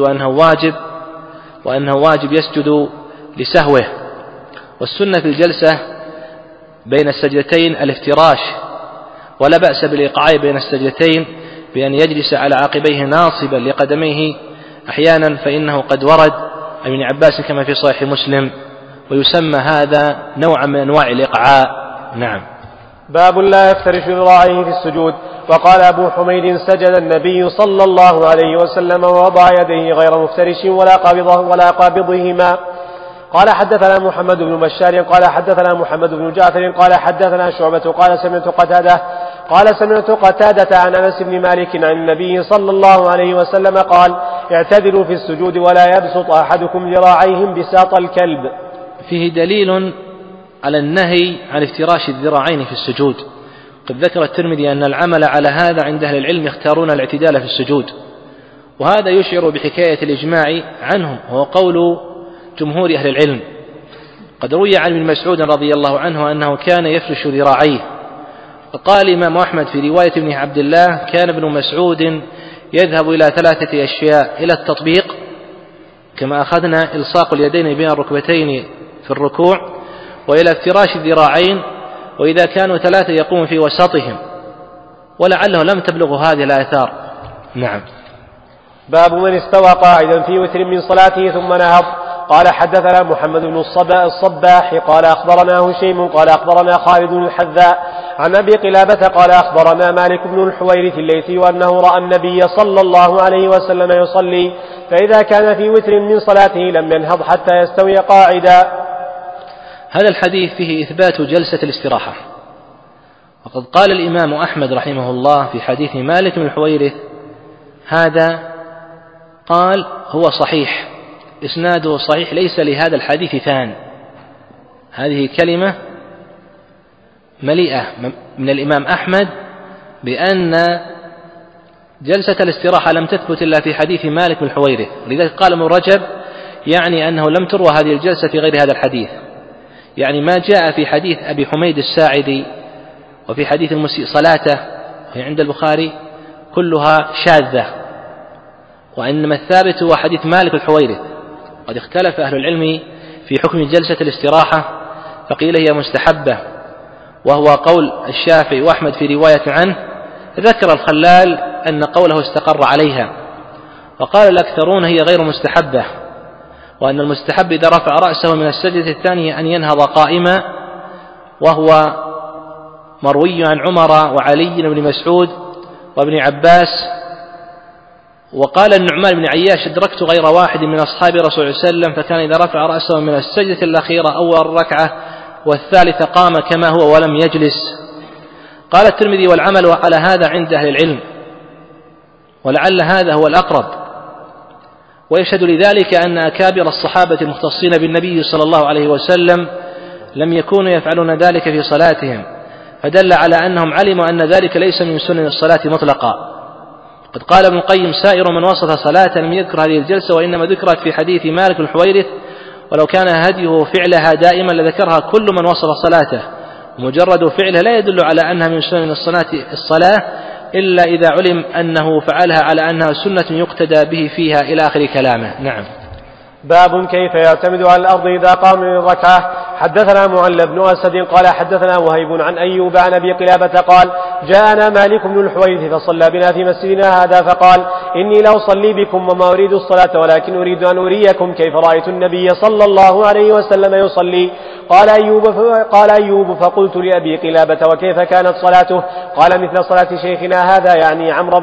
وأنه واجب يسجد لسهوه. والسنة في الجلسة بين السجدتين الافتراش، ولا بأس بالإيقاع بين السجدتين بأن يجلس على عقبيه ناصبا لقدميه أحيانا، فإنه قد ورد عن ابن عباس كما في صحيح مسلم، ويسمى هذا نوعا من أنواع الإيقاع. نعم. باب لا يفترش ذراعيه في السجود. وقال أبو حميد سجد النبي صلى الله عليه وسلم ووضع يديه غير مفترش ولا قابضهما. قال حدثنا محمد بن بشار قال حدثنا محمد بن جعفر قال حدثنا شعبة قال سمعت قتادة عن أنس بن مالك عن النبي صلى الله عليه وسلم قال اعتدلوا في السجود ولا يبسط أحدكم ذراعيه بساط الكلب. فيه دليل على النهي عن افتراش الذراعين في السجود. قد ذكر الترمذي أن العمل على هذا عند أهل العلم يختارون الاعتدال في السجود، وهذا يشعر بحكاية الإجماع عنهم، وهو قول جمهور أهل العلم. قد روي عن ابن مسعود رضي الله عنه أنه كان يفرش ذراعيه، وقال الإمام أحمد في رواية ابن عبد الله كان ابن مسعود يذهب إلى 3 أشياء: إلى التطبيق كما أخذنا إلصاق اليدين بين الركبتين في الركوع، وإلى افتراش الذراعين، وإذا كانوا 3 يقوم في وسطهم، ولعله لم تبلغ هذه الآثار. نعم. باب من استوى قاعدا في وتر من صلاته ثم نهض. قال حدثنا محمد بن الصباح قال أخبرنا هشيم قال أخبرنا خالد الحذاء عن أبي قلابة قال أخبرنا مالك بن الحويرث الليثي وأنه رأى النبي صلى الله عليه وسلم يصلي، فإذا كان في وتر من صلاته لم ينهض حتى يستوي قاعدا. هذا الحديث فيه إثبات جلسة الاستراحة، وقد قال الإمام أحمد رحمه الله في حديث مالك بن الحويرث هذا، قال هو صحيح، إسناده صحيح، ليس لهذا الحديث ثان. هذه كلمة مليئة من الإمام أحمد بأن جلسة الاستراحة لم تثبت إلا في حديث مالك بن الحويرث، لذلك قال ابن رجب يعني أنه لم تروى هذه الجلسة في غير هذا الحديث، يعني ما جاء في حديث أبي حميد الساعدي وفي حديث المسيء صلاته عند البخاري كلها شاذة، وإنما الثابت هو حديث مالك الحويرث. قد اختلف أهل العلم في حكم جلسة الاستراحة، فقيل هي مستحبة، وهو قول الشافعي وأحمد في رواية عنه. ذكر الخلال أن قوله استقر عليها، وقال الأكثرون هي غير مستحبة، وأن المستحب إذا رفع رأسه من السجدة الثانية أن ينهض قائما، وهو مروي عن عمر وعلي بن مسعود وابن عباس. وقال النعمان بن عياش أدركت غير واحد من أصحاب رسول الله صلى الله عليه وسلم فكان إذا رفع رأسه من السجدة الأخيرة أول ركعة والثالثة قام كما هو ولم يجلس. قال الترمذي والعمل على هذا عند أهل العلم، ولعل هذا هو الأقرب، ويشهد لذلك أن أكابر الصحابة المختصين بالنبي صلى الله عليه وسلم لم يكونوا يفعلون ذلك في صلاتهم، فدل على أنهم علموا أن ذلك ليس من سنن الصلاة مطلقا. قد قال ابن القيم سائر من وصف صلاة لم يذكر هذه الجلسة وإنما ذكرت في حديث مالك الحويرث، ولو كان هديه فعلها دائما لذكرها كل من وصف صلاته، ومجرد فعلها لا يدل على أنها من سنن الصلاة إلا إذا علم أنه فعلها على أنها سنة يقتدى به فيها إلى آخر كلامه. نعم. باب كيف يعتمد على الأرض إذا قام من الركعة. حدثنا معل بن أسد قال حدثنا وهيب عن أيوب عن أبي قلابة قال جاءنا مالك بن الحويرث فصلى بنا في مسجدنا هذا فقال إني لأصلي بكم وما أريد الصلاة ولكن أريد أن أريكم كيف رأيت النبي صلى الله عليه وسلم يصلي. قال أيوب فقلت لأبي قلابة وكيف كانت صلاته؟ قال مثل صلاة شيخنا هذا، يعني عمرو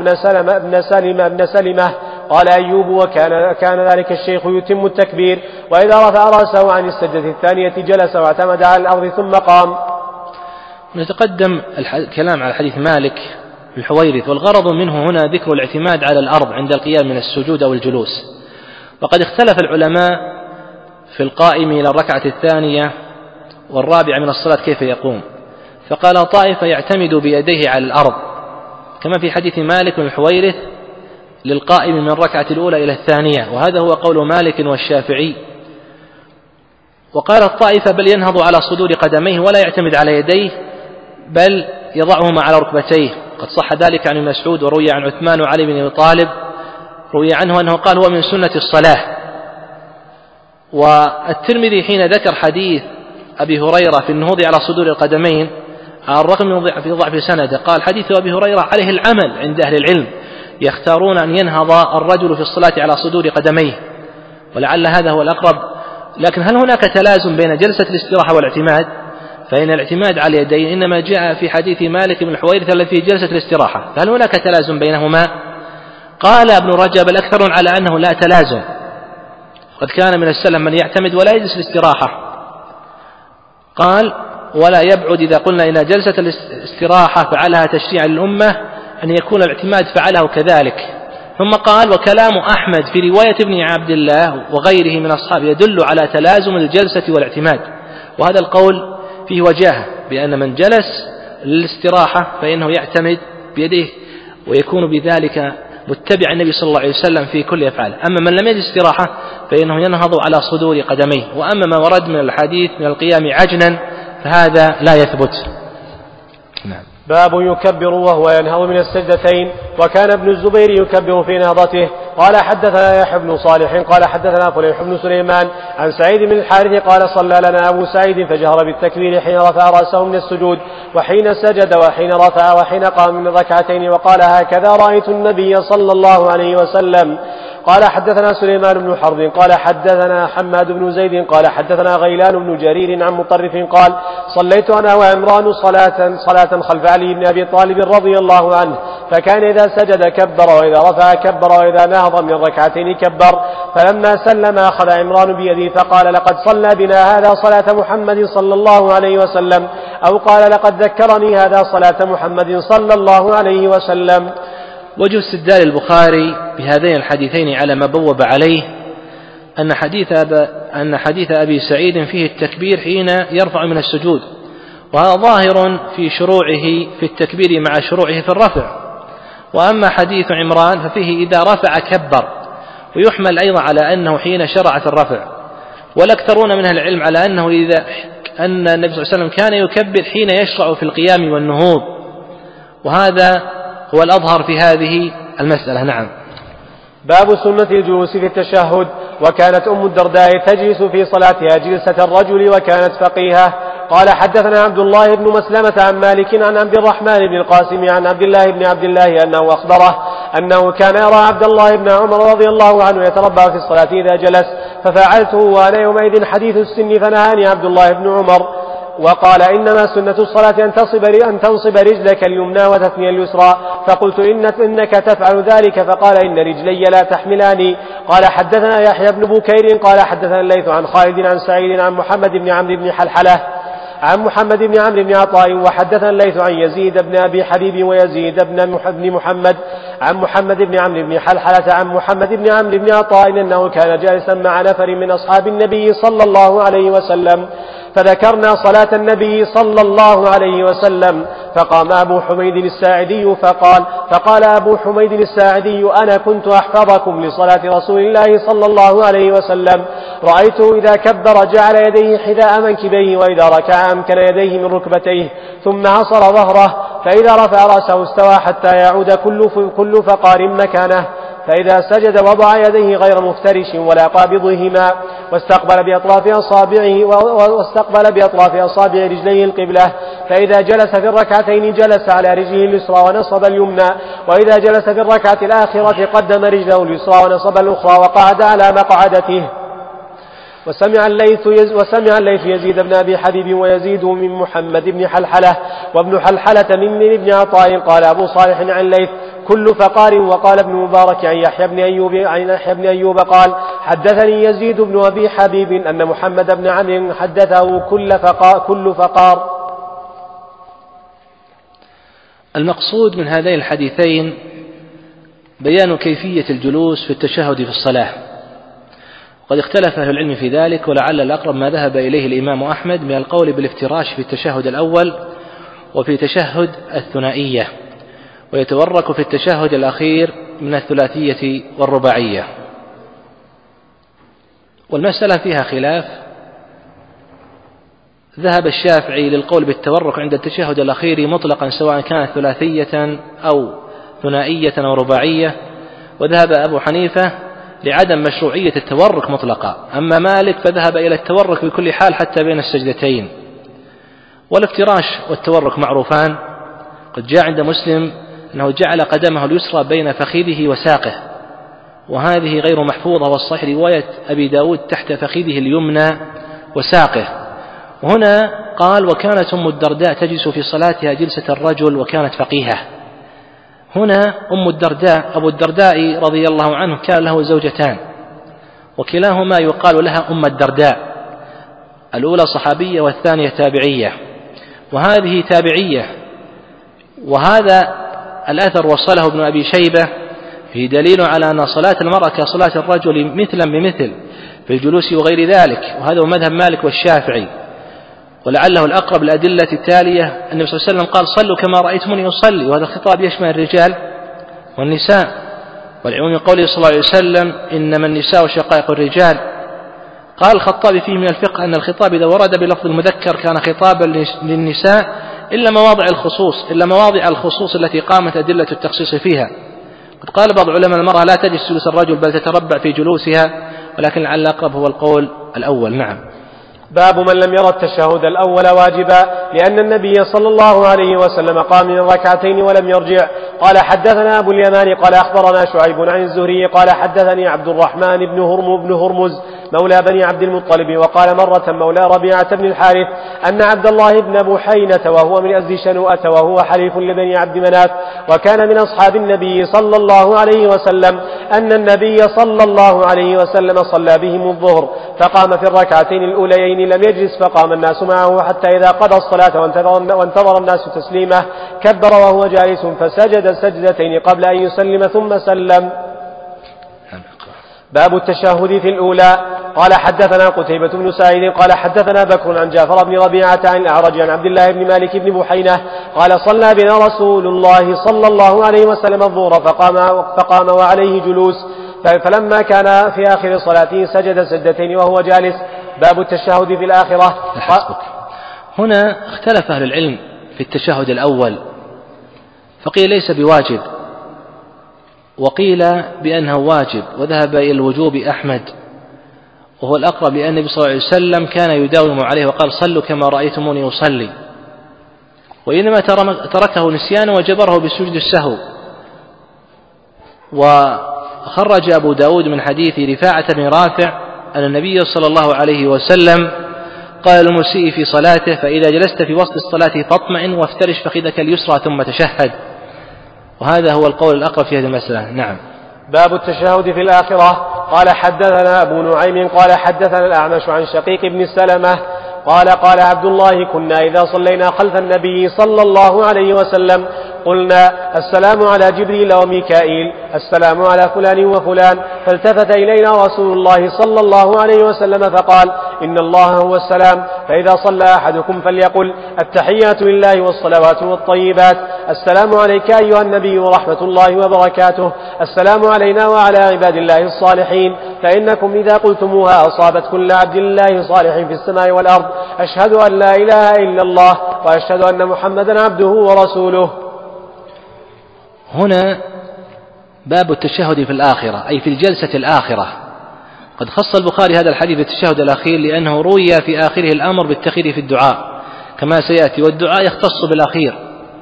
بن سلمة. قال أيوب وكان ذلك الشيخ يتم التكبير، وإذا رفع رأسه عن السجدة الثانية جلس واعتمد على الأرض ثم قام. نتقدم الكلام على حديث مالك الحويرث، والغرض منه هنا ذكر الاعتماد على الأرض عند القيام من السجود أو الجلوس. وقد اختلف العلماء في القائم إلى الركعة الثانية والرابعة من الصلاة كيف يقوم، فقال طائفة يعتمد بيديه على الأرض كما في حديث مالك بن الحويرث للقائم من الركعة الأولى إلى الثانية، وهذا هو قول مالك والشافعي. وقال الطائفة بل ينهض على صدور قدميه ولا يعتمد على يديه بل يضعهما على ركبتيه، قد صح ذلك عن مسعود وروي عن عثمان وعلي بن أبي طالب، روي عنه أنه قال هو من سنة الصلاة. والترمذي حين ذكر حديث أبي هريرة في النهوض على صدور القدمين على الرغم من ضعف سنده قال حديث أبي هريرة عليه العمل عند أهل العلم، يختارون أن ينهض الرجل في الصلاة على صدور قدميه، ولعل هذا هو الأقرب. لكن هل هناك تلازم بين جلسة الاستراحة والاعتماد؟ فإن الاعتماد على اليدين إنما جاء في حديث مالك بن الحويرث الذي في جلسة الاستراحة، فهل هناك تلازم بينهما؟ قال ابن رجب الأكثرون على أنه لا تلازم، قد كان من السلف من يعتمد ولا يجلس الاستراحة. قال ولا يبعد إذا قلنا إن جلسة الاستراحة فعلها تشريع للأمة أن يكون الاعتماد فعله كذلك. ثم قال وكلام أحمد في رواية ابن عبد الله وغيره من أصحابه يدل على تلازم الجلسة والاعتماد، وهذا القول فيه وجاهة بأن من جلس للاستراحة فإنه يعتمد بيديه ويكون بذلك متبع النبي صلى الله عليه وسلم في كل أفعاله. أما من لم يجلس استراحة فإنه ينهض على صدور قدميه. وأما ما ورد من الحديث من القيام عجنا فهذا لا يثبت. نعم. باب يكبر وهو ينهض من السجدتين. وكان ابن الزبير يكبر في نهضته. قال حدثنا يحيى بن صالح قال حدثنا فليح بن سليمان عن سعيد بن الحارث قال صلى لنا أبو سعيد فجهر بالتكبير حين رفع رأسه من السجود وحين سجد وحين رفع وحين قام من الركعتين، وقال هكذا رأيت النبي صلى الله عليه وسلم. قال حدثنا سليمان بن حرب قال حدثنا حماد بن زيد قال حدثنا غيلان بن جرير عن مطرف قال صليت أنا وعمران صلاة خلف علي بن أبي طالب رضي الله عنه، فكان إذا سجد كبر وإذا رفع كبر وإذا نهض من الركعتين كبر. فلما سلم أخذ عمران بيدي فقال لقد صلى بنا هذا صلاة محمد صلى الله عليه وسلم، أو قال لقد ذكرني هذا صلاة محمد صلى الله عليه وسلم. وجه استدلال البخاري بهذين الحديثين على ما بوب عليه أن حديث أبي سعيد فيه التكبير حين يرفع من السجود، وهذا ظاهر في شروعه في التكبير مع شروعه في الرفع. وأما حديث عمران ففيه إذا رفع كبر، ويحمل أيضا على أنه حين شرع في الرفع. والأكثرون من أهل العلم على أن النبي صلى الله عليه وسلم كان يكبر حين يشرع في القيام والنهوض، وهذا هو الأظهر في هذه المسألة. نعم. باب سنة الجلوس في التشهد. وكانت أم الدرداء تجلس في صلاتها جلسة الرجل وكانت فقيهة. قال حدثنا عبد الله بن مسلمة عن مالك عن عبد الرحمن بن القاسم عن عبد الله بن عبد الله أنه أخبره أنه كان يرى عبد الله بن عمر رضي الله عنه يتربى في الصلاة إذا جلس، ففعلته وأنا يومئذ حديث السن فنهاني عبد الله بن عمر وقال إنما سنة الصلاة أن تنصب رجلك اليمنى وتثني اليسرى، فقلت إنك تفعل ذلك، فقال إن رجلي لا تحملاني. قال حدثنا يحيى بن بكير قال حدثنا الليث عن خالد عن سعيد عن محمد بن عمرو بن حلحلة عن محمد بن عمرو بن عطاء، وحدثنا الليث عن يزيد بن أبي حبيب ويزيد بن محمد عن محمد بن عمرو بن حلحلة عن محمد بن عمرو بن عطاء أنه كان جالسا مع نفر من أصحاب النبي صلى الله عليه وسلم، فذكرنا صلاة النبي صلى الله عليه وسلم، فقام أبو حميد الساعدي فقال أبو حميد الساعدي أنا كنت أحفظكم لصلاة رسول الله صلى الله عليه وسلم، رأيته إذا كبر جعل يديه حذاء منكبيه، وإذا ركع أمكن يديه من ركبتيه، ثم عصر ظهره، فإذا رفع رأسه استوى حتى يعود كل فقار مكانه، فإذا سجد وضع يديه غير مفترش ولا قابضهما، واستقبل بأطراف أصابع رجليه القبلة، فإذا جلس في الركعتين جلس على رجله اليسرى ونصب اليمنى، وإذا جلس في الركعة الآخرة قدم رجله اليسرى ونصب الأخرى وقعد على مقعدته. وسمع الليث يزيد بن أبي حبيب ويزيد من محمد بن حلحلة، وابن حلحلة من ابن عطاء. قال أبو صالح عن الليث كل فقار. وقال ابن مبارك عن يحيى بن أيوب قال حدثني يزيد بن أبي حبيب أن محمد بن عمرو حدثه كل فقار. المقصود من هذين الحديثين بيان كيفية الجلوس في التشهد في الصلاة، وقد اختلف أهل العلم في ذلك، ولعل الأقرب ما ذهب إليه الإمام أحمد من القول بالافتراش في التشهد الأول وفي تشهد الثنائية، ويتورك في التشهد الأخير من الثلاثية والرباعية. والمسألة فيها خلاف، ذهب الشافعي للقول بالتورك عند التشهد الأخير مطلقا سواء كانت ثلاثية أو ثنائية أو رباعية، وذهب أبو حنيفة لعدم مشروعية التورك مطلقا. أما مالك فذهب إلى التورك بكل حال حتى بين السجدتين. والافتراش والتورك معروفان، قد جاء عند مسلم أنه جعل قدمه اليسرى بين فخذه وساقه، وهذه غير محفوظة، والصحيح رواية أبي داود تحت فخذه اليمنى وساقه. وهنا قال وكانت أم الدرداء تجلس في صلاتها جلسة الرجل وكانت فقيهة. هنا أم الدرداء أبو الدرداء رضي الله عنه كان له زوجتان، وكلاهما يقال لها أم الدرداء، الأولى صحابية والثانية تابعية، وهذه تابعية. وهذا الأثر وصله ابن أبي شيبة فيه دليل على أن صلاة المرأة كصلاة الرجل مثلا بمثل في الجلوس وغير ذلك، وهذا هو مذهب مالك والشافعي. ولعله الأقرب الأدلة التالية النبي صلى الله عليه وسلم قال صلوا كما رأيتموني أصلي، وهذا الخطاب يشمل الرجال والنساء، والعموم قوله صلى الله عليه وسلم إنما النساء شقائق الرجال. قال الخطابي فيه من الفقه أن الخطاب إذا ورد بلفظ المذكر كان خطابا للنساء إلا مواضع الخصوص التي قامت أدلة التخصيص فيها. قد قال بعض علماء المرأة لا تجلس جلوس الرجل بل تتربع في جلوسها، ولكن لعل الأقرب هو القول الأول. نعم. باب من لم يرى التشهد الأول واجبا لأن النبي صلى الله عليه وسلم قام من الركعتين ولم يرجع. قال حدثنا أبو اليمان قال أخبرنا شعيب عن الزهري قال حدثني عبد الرحمن بن هرمز مولى بني عبد المطلب وقال مرة مولى ربيعة بن الحارث أن عبد الله بن بحينة وهو من أزد شنوءة وهو حليف لبني عبد مناف وكان من أصحاب النبي صلى الله عليه وسلم أن النبي صلى الله عليه وسلم صلى بهم الظهر فقام في الركعتين الأوليين لم يجلس فقام الناس معه حتى إذا قضى الصلاة وانتظر الناس تسليمه كبر وهو جالس فسجد السجدتين قبل أن يسلم ثم سلم. باب التشهد في الأولى. قال حدثنا قتيبة بن سعيد قال حدثنا بكر عن جعفر بن ربيعة عن الأعرج عن عبد الله بن مالك بن بحينة قال صلى بنا رسول الله صلى الله عليه وسلم الظهر فقام وعليه جلوس فلما كان في آخر صلاته سجد سجدتين وهو جالس. باب التشهد في الآخرة. هنا اختلف أهل العلم في التشهد الأول، فقيل ليس بواجب، وقيل بأنه واجب، وذهب إلى الوجوب أحمد وهو الأقرب، لأن النبي صلى الله عليه وسلم كان يداوم عليه وقال صلوا كما رأيتموني أصلي، وإنما تركه نسيانا وجبره بسجود السهو. وخرج أبو داود من حديث رفاعة بن رافع أن النبي صلى الله عليه وسلم قال للمسيء في صلاته فإذا جلست في وسط الصلاة فاطمئن وافترش فخذك اليسرى ثم تشهد، وهذا هو القول الأقرب في هذه المسألة. نعم. باب التشهد في الآخرة. قال حدثنا أبو نعيم قال حدثنا الأعمش عن شقيق بن سلمة قال عبد الله كنا إذا صلينا خلف النبي صلى الله عليه وسلم قلنا السلام على جبريل وميكائيل السلام على فلان وفلان فالتفت إلينا رسول الله صلى الله عليه وسلم فقال إن الله هو السلام فإذا صلى أحدكم فليقل التحيات لله والصلوات والطيبات السلام عليك أيها النبي ورحمة الله وبركاته السلام علينا وعلى عباد الله الصالحين فإنكم إذا قلتموها أصابت كل عبد الله صالح في السماء والأرض أشهد أن لا إله إلا الله وأشهد أن محمدا عبده ورسوله. هنا باب التشهد في الآخرة أي في الجلسة الآخرة. قد خص البخاري هذا الحديث بالتشهد الأخير لأنه روي في آخره الأمر بالتخير في الدعاء كما سيأتي، والدعاء يختص بالأخير،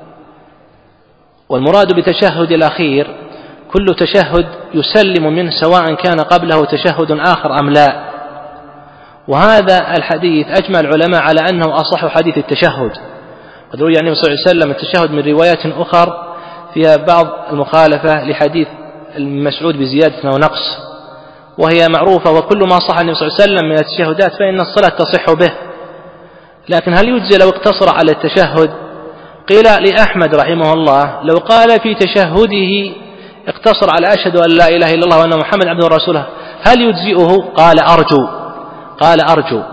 والمراد بتشهد الأخير كل تشهد يسلم منه سواء كان قبله تشهد آخر أم لا. وهذا الحديث أجمع العلماء على أنه أصح حديث التشهد. قد روي عن النبي صلى الله عليه وسلم التشهد من روايات أخر فيها بعض المخالفة لحديث المسعود بزيادة أو نقص، وهي معروفة، وكل ما صح النبي صلى الله عليه وسلم من التشهدات فإن الصلاة تصح به. لكن هل يجزي لو اقتصر على التشهد؟ قيل لأحمد رحمه الله لو قال في تشهده اقتصر على أشهد أن لا إله إلا الله وأن محمد عبده ورسوله هل يجزئه؟ قال أرجو.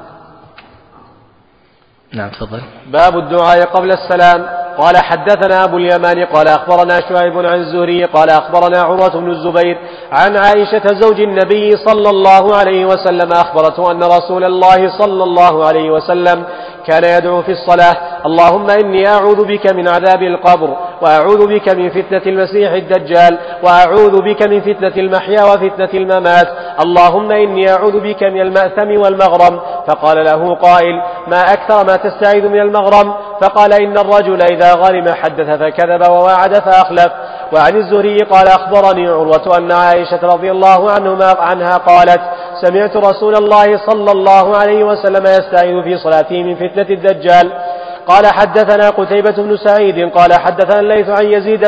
نعم تفضل. باب الدعاء قبل السلام. قال حدثنا أبو اليمان قال أخبرنا شعيب عن الزهري قال أخبرنا عروة بن الزبير عن عائشة زوج النبي صلى الله عليه وسلم أخبرته أن رسول الله صلى الله عليه وسلم كان يدعو في الصلاة اللهم إني أعوذ بك من عذاب القبر وأعوذ بك من فتنة المسيح الدجال وأعوذ بك من فتنة المحيا وفتنة الممات اللهم إني أعوذ بك من المأثم والمغرم. فقال له قائل ما أكثر ما تستعيذ من المغرم؟ فقال إن الرجل إذا غرم حدث فكذب ووعد فأخلف. وعن الزهري قال أخبرني عروة أن عائشة رضي الله عنها قالت سمعت رسول الله صلى الله عليه وسلم يستعيذ في صلاته من فتنة الدجال. قال حدثنا قتيبة بن سعيد قال حدثنا الليث عن يزيد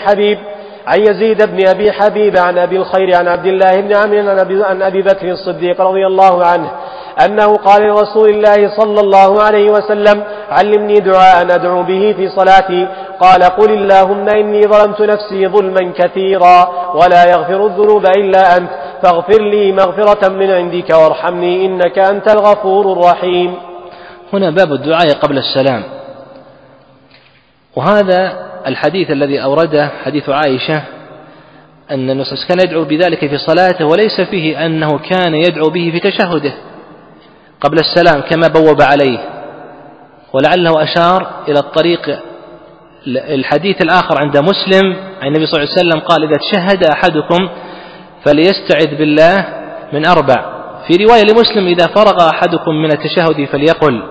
بن أبي حبيب عن أبي الخير عن عبد الله بن عمرو عن أبي بكر الصديق رضي الله عنه أنه قال لرسول الله صلى الله عليه وسلم علمني دعاء أدعو به في صلاتي. قال قل اللهم إني ظلمت نفسي ظلما كثيرا ولا يغفر الذنوب إلا أنت فاغفر لي مغفرة من عندك وارحمني إنك أنت الغفور الرحيم. هنا باب الدعاء قبل السلام. وهذا الحديث الذي أورده حديث عائشة أن النبي صلى الله عليه وسلم كان يدعو بذلك في صلاته وليس فيه أنه كان يدعو به في تشهده قبل السلام كما بوب عليه، ولعله أشار إلى الطريق الحديث الآخر عند مسلم عن النبي صلى الله عليه وسلم قال إذا تشهد أحدكم فليستعذ بالله من 4. في رواية لمسلم إذا فرغ أحدكم من التشهد فليقل.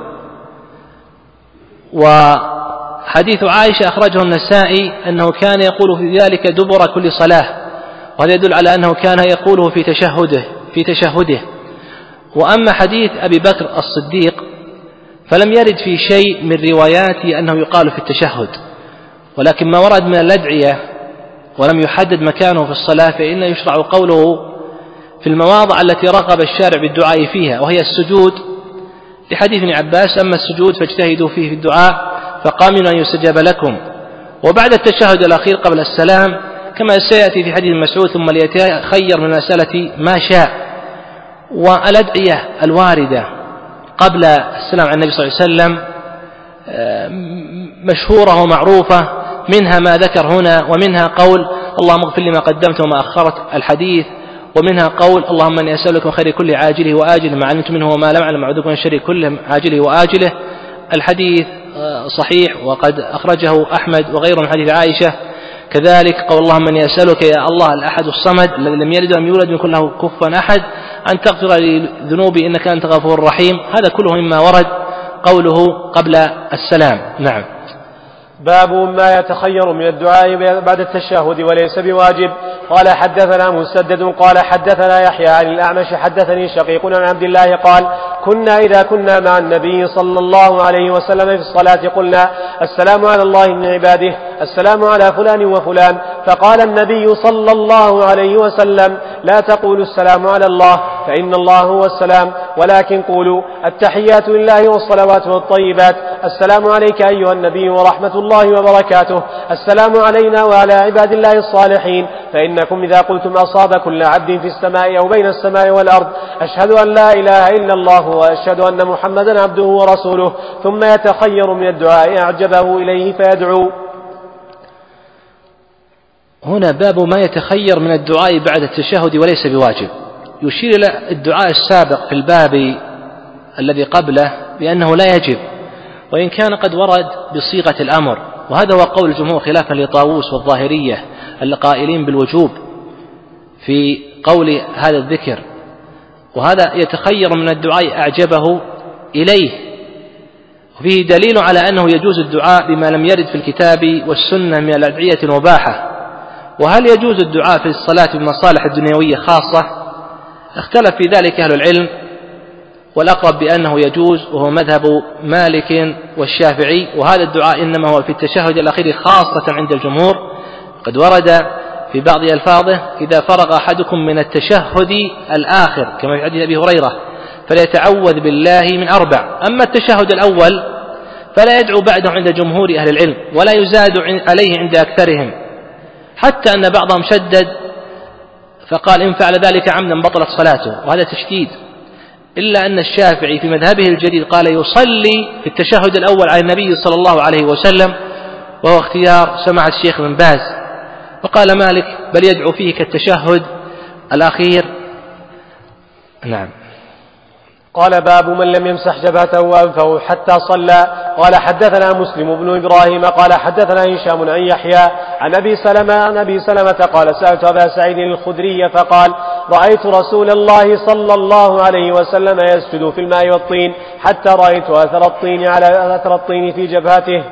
وحديث عائشة أخرجه النسائي أنه كان يقول في ذلك دبر كل صلاة، وهذا يدل على أنه كان يقوله في تشهده. وأما حديث أبي بكر الصديق فلم يرد في شيء من رواياته أنه يقال في التشهد، ولكن ما ورد من الأدعية ولم يحدد مكانه في الصلاة فإنه يشرع قوله في المواضع التي رغب الشارع بالدعاء فيها، وهي السجود لحديث ابن عباس أما السجود فاجتهدوا فيه في الدعاء فقاموا أن يستجاب لكم. وبعد التشهد الأخير قبل السلام كما سيأتي في حديث مسعود ثم ليتخير من المسألة ما شاء. والأدعية الواردة قبل السلام على النبي صلى الله عليه وسلم مشهورة ومعروفة، منها ما ذكر هنا، ومنها قول اللهم اغفر لي ما قدمت وما أخرت الحديث، ومنها قول اللهم اني اسالك من خير كل عاجله واجله ما علمت منه وما لم اعلم اعوذ بك من شر كل عاجله واجله. الحديث صحيح وقد اخرجه احمد وغيره من حديث عائشه. كذلك قول اللهم اني اسالك يا الله الاحد الصمد الذي لم يلد ولم يولد يكن له كفوا احد ان تغفر لي ذنوبي انك انت غفور رحيم. هذا كله مما ورد قوله قبل السلام. نعم. باب ما يتخير من الدعاء بعد التشهد وليس بواجب. قال حدثنا مسدد قال حدثنا يحيى عن الأعمش حدثني شقيق عن عبد الله قال كنا إذا كنا مع النبي صلى الله عليه وسلم في الصلاة قلنا السلام على الله من عباده السلام على فلان وفلان. فقال النبي صلى الله عليه وسلم لا تقولوا السلام على الله فإن الله هو السلام ولكن قولوا التحيات لله والصلوات والطيبات السلام عليك أيها النبي ورحمة الله وبركاته السلام علينا وعلى عباد الله الصالحين. فإنكم إذا قلتم أصاب كل عبد في السماء أو بين السماء والأرض أشهد أن لا إله إلا الله وأشهد أن محمدا عبده ورسوله ثم يتخير من الدعاء أعجبه إليه فيدعو. هنا باب ما يتخير من الدعاء بعد التشهد وليس بواجب. يشير إلى الدعاء السابق في الباب الذي قبله بأنه لا يجب، وإن كان قد ورد بصيغة الأمر، وهذا هو قول الجمهور خلافا لطاووس والظاهرية القائلين بالوجوب في قول هذا الذكر. وهذا يتخير من الدعاء أعجبه إليه، وفيه دليل على أنه يجوز الدعاء بما لم يرد في الكتاب والسنة من الأدعية المباحة. وهل يجوز الدعاء في الصلاة بالمصالح الدنيوية خاصة؟ اختلف في ذلك أهل العلم، والأقرب بأنه يجوز وهو مذهب مالك والشافعي. وهذا الدعاء إنما هو في التشهد الأخير خاصة عند الجمهور. قد ورد في بعض ألفاظه إذا فرغ أحدكم من التشهد الآخر كما في حديث أبي هريرة فليتعوذ بالله من 4. أما التشهد الأول فلا يدعو بعده عند جمهور أهل العلم ولا يزاد عليه عند أكثرهم، حتى أن بعضهم شدد فقال إن فعل ذلك عمدا بطلت صلاته، وهذا تشديد. إلا أن الشافعي في مذهبه الجديد قال يصلي في التشهد الأول على النبي صلى الله عليه وسلم، وهو اختيار سماحة الشيخ بن باز. وقال مالك بل يدعو فيه كالتشهد الأخير. نعم. قال باب من لم يمسح جبهته وأنفه حتى صلى. قال حدثنا مسلم بن إبراهيم قال حدثنا هشام عن يحيى عن أبي سلمة قال سألت أبا سعيد الخدري فقال رأيت رسول الله صلى الله عليه وسلم يسجد في الماء والطين حتى رأيت أثر الطين في جبهته.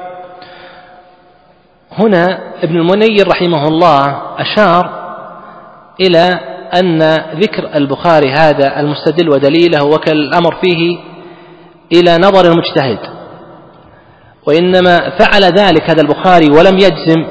هنا ابن المنير رحمه الله أشار إلى أن ذكر البخاري هذا المستدل ودليله وكل الأمر فيه إلى نظر المجتهد، وإنما فعل ذلك هذا البخاري ولم يجزم،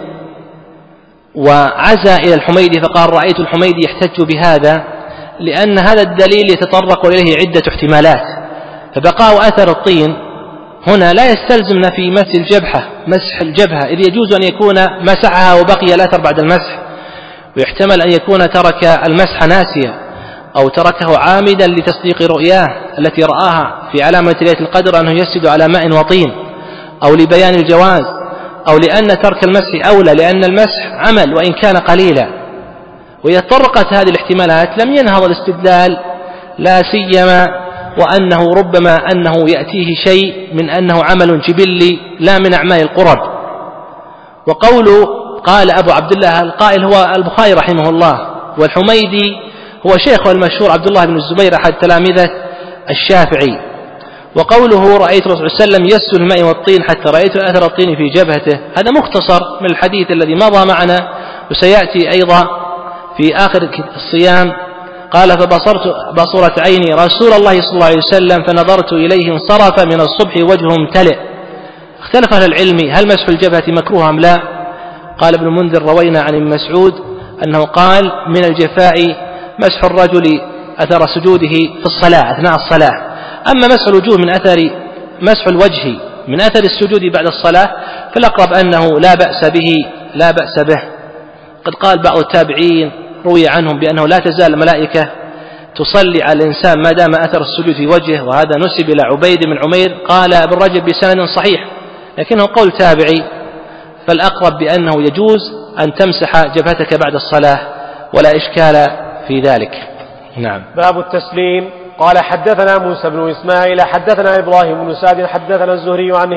وعزى إلى الحميدي فقال رأيت الحميدي يحتج بهذا، لأن هذا الدليل يتطرق إليه عدة احتمالات. فبقاء أثر الطين هنا لا يستلزم نفي مسح الجبهة، إذ يجوز أن يكون مسحها وبقي الأثر بعد المسح، ويحتمل أن يكون ترك المسح ناسيا أو تركه عامدا لتصديق رؤياه التي رآها في علامة ليلة القدر أنه يسجد على ماء وطين، أو لبيان الجواز، أو لأن ترك المسح أولى لأن المسح عمل وإن كان قليلا. وإذا طرقت هذه الاحتمالات لم ينهض الاستدلال، لا سيما وأنه ربما أنه يأتيه شيء من أنه عمل جبلي لا من أعمال القرب. وقوله قال أبو عبد الله القائل هو البخاري رحمه الله، والحميدي هو شيخه المشهور عبد الله بن الزبير أحد تلامذة الشافعي. وقوله رأيت الرسول صلى الله عليه وسلم يسجد الماء والطين حتى رأيت أثر الطين في جبهته، هذا مختصر من الحديث الذي مضى معنا وسيأتي أيضا في آخر الصيام. قال فبصرت بصورة عيني رسول الله صلى الله عليه وسلم فنظرت إليه انصرف من الصبح وجهه ممتلئ. اختلف أهل العلم هل مسح الجبهة مكروه أم لا؟ قال ابن منذر روينا عن ابن مسعود أنه قال من الجفاء مسح الرجل أثر سجوده في الصلاة أثناء الصلاة. أما مسح الوجوه مسح الوجه من أثر السجود بعد الصلاة فالأقرب أنه لا بأس به. قد قال بعض التابعين روي عنهم بأنه لا تزال الملائكة تصلي على الإنسان ما دام أثر السجود في وجهه، وهذا نسب إلى عبيد بن عمير قال ابن رجب بسند صحيح لكنه قول تابعي، فالأقرب بأنه يجوز أن تمسح جبهتك بعد الصلاة ولا إشكال في ذلك. نعم. باب التسليم. قال حدثنا موسى بن إسماعيل حدثنا إبراهيم بن سعد حدثنا الزهري عن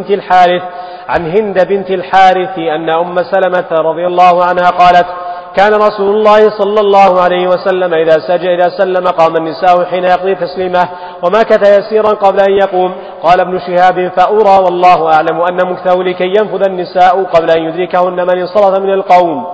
هند بنت الحارث أن أم سلمة رضي الله عنها قالت كان رسول الله صلى الله عليه وسلم إذا سلم قام النساء حين يقضي تسليمه ومكث يسيرا قبل أن يقوم. قال ابن شهاب فأرى والله أعلم أن مكثه لكي ينفذ النساء قبل أن يدركهن من انصرف من القوم.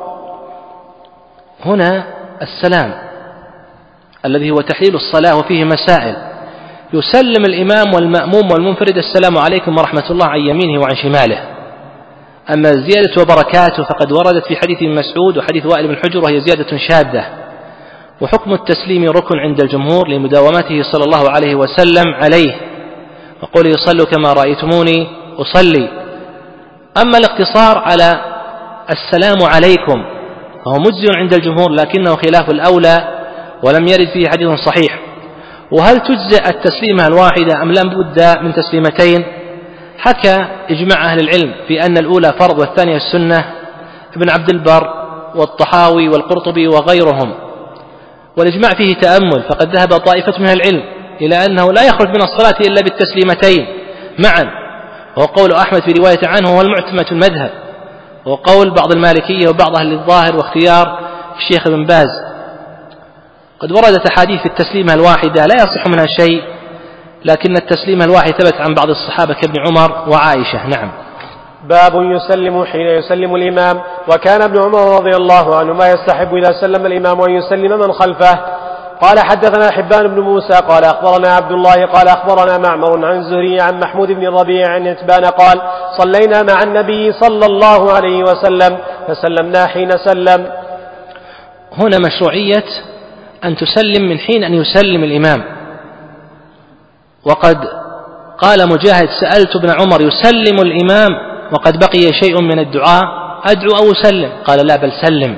هنا السلام الذي هو تحليل الصلاة وفيه مسائل، يسلم الإمام والمأموم والمنفرد السلام عليكم ورحمة الله عن يمينه وعن شماله. أما الزيادة وبركاته فقد وردت في حديث ابن مسعود وحديث وائل بن حجر وهي زيادة شاذة. وحكم التسليم ركن عند الجمهور لمداومته صلى الله عليه وسلم عليه، وقوله صلوا كما رأيتموني أصلي. أما الاقتصار على السلام عليكم فهو مجزي عند الجمهور لكنه خلاف الأولى ولم يرد فيه حديث صحيح. وهل تجزئ التسليمة الواحدة أم لم بد من تسليمتين؟ حكى إجماع أهل العلم في أن الأولى فرض والثانية السنة ابن عبد البر والطحاوي والقرطبي وغيرهم، والإجماع فيه تأمل، فقد ذهب طائفة من العلم إلى أنه لا يخرج من الصلاة إلا بالتسليمتين معا، وهو قول أحمد في رواية عنه هو المعتمد المذهب، وقول بعض المالكية وبعض أهل الظاهر واختيار الشيخ ابن باز. قد وردت أحاديث التسليمة الواحدة لا يصح منها شيء، لكن التسليمة الواحدة ثبت عن بعض الصحابة كابن عمر وعائشة. نعم. باب يسلم حين يسلم الإمام. وكان ابن عمر رضي الله عنهما يستحب إذا سلم الإمام أن يسلم من خلفه. قال حدثنا حبان بن موسى قال أخبرنا عبد الله قال أخبرنا معمر عن زهري عن محمود بن الربيع عن عتبان قال صلينا مع النبي صلى الله عليه وسلم فسلمنا حين سلم. هنا مشروعية أن تسلم من حين أن يسلم الإمام، وقد قال مجاهد: سألت ابن عمر: يسلم الإمام وقد بقي شيء من الدعاء أدعو أو أسلم؟ قال: لا، بل سلم.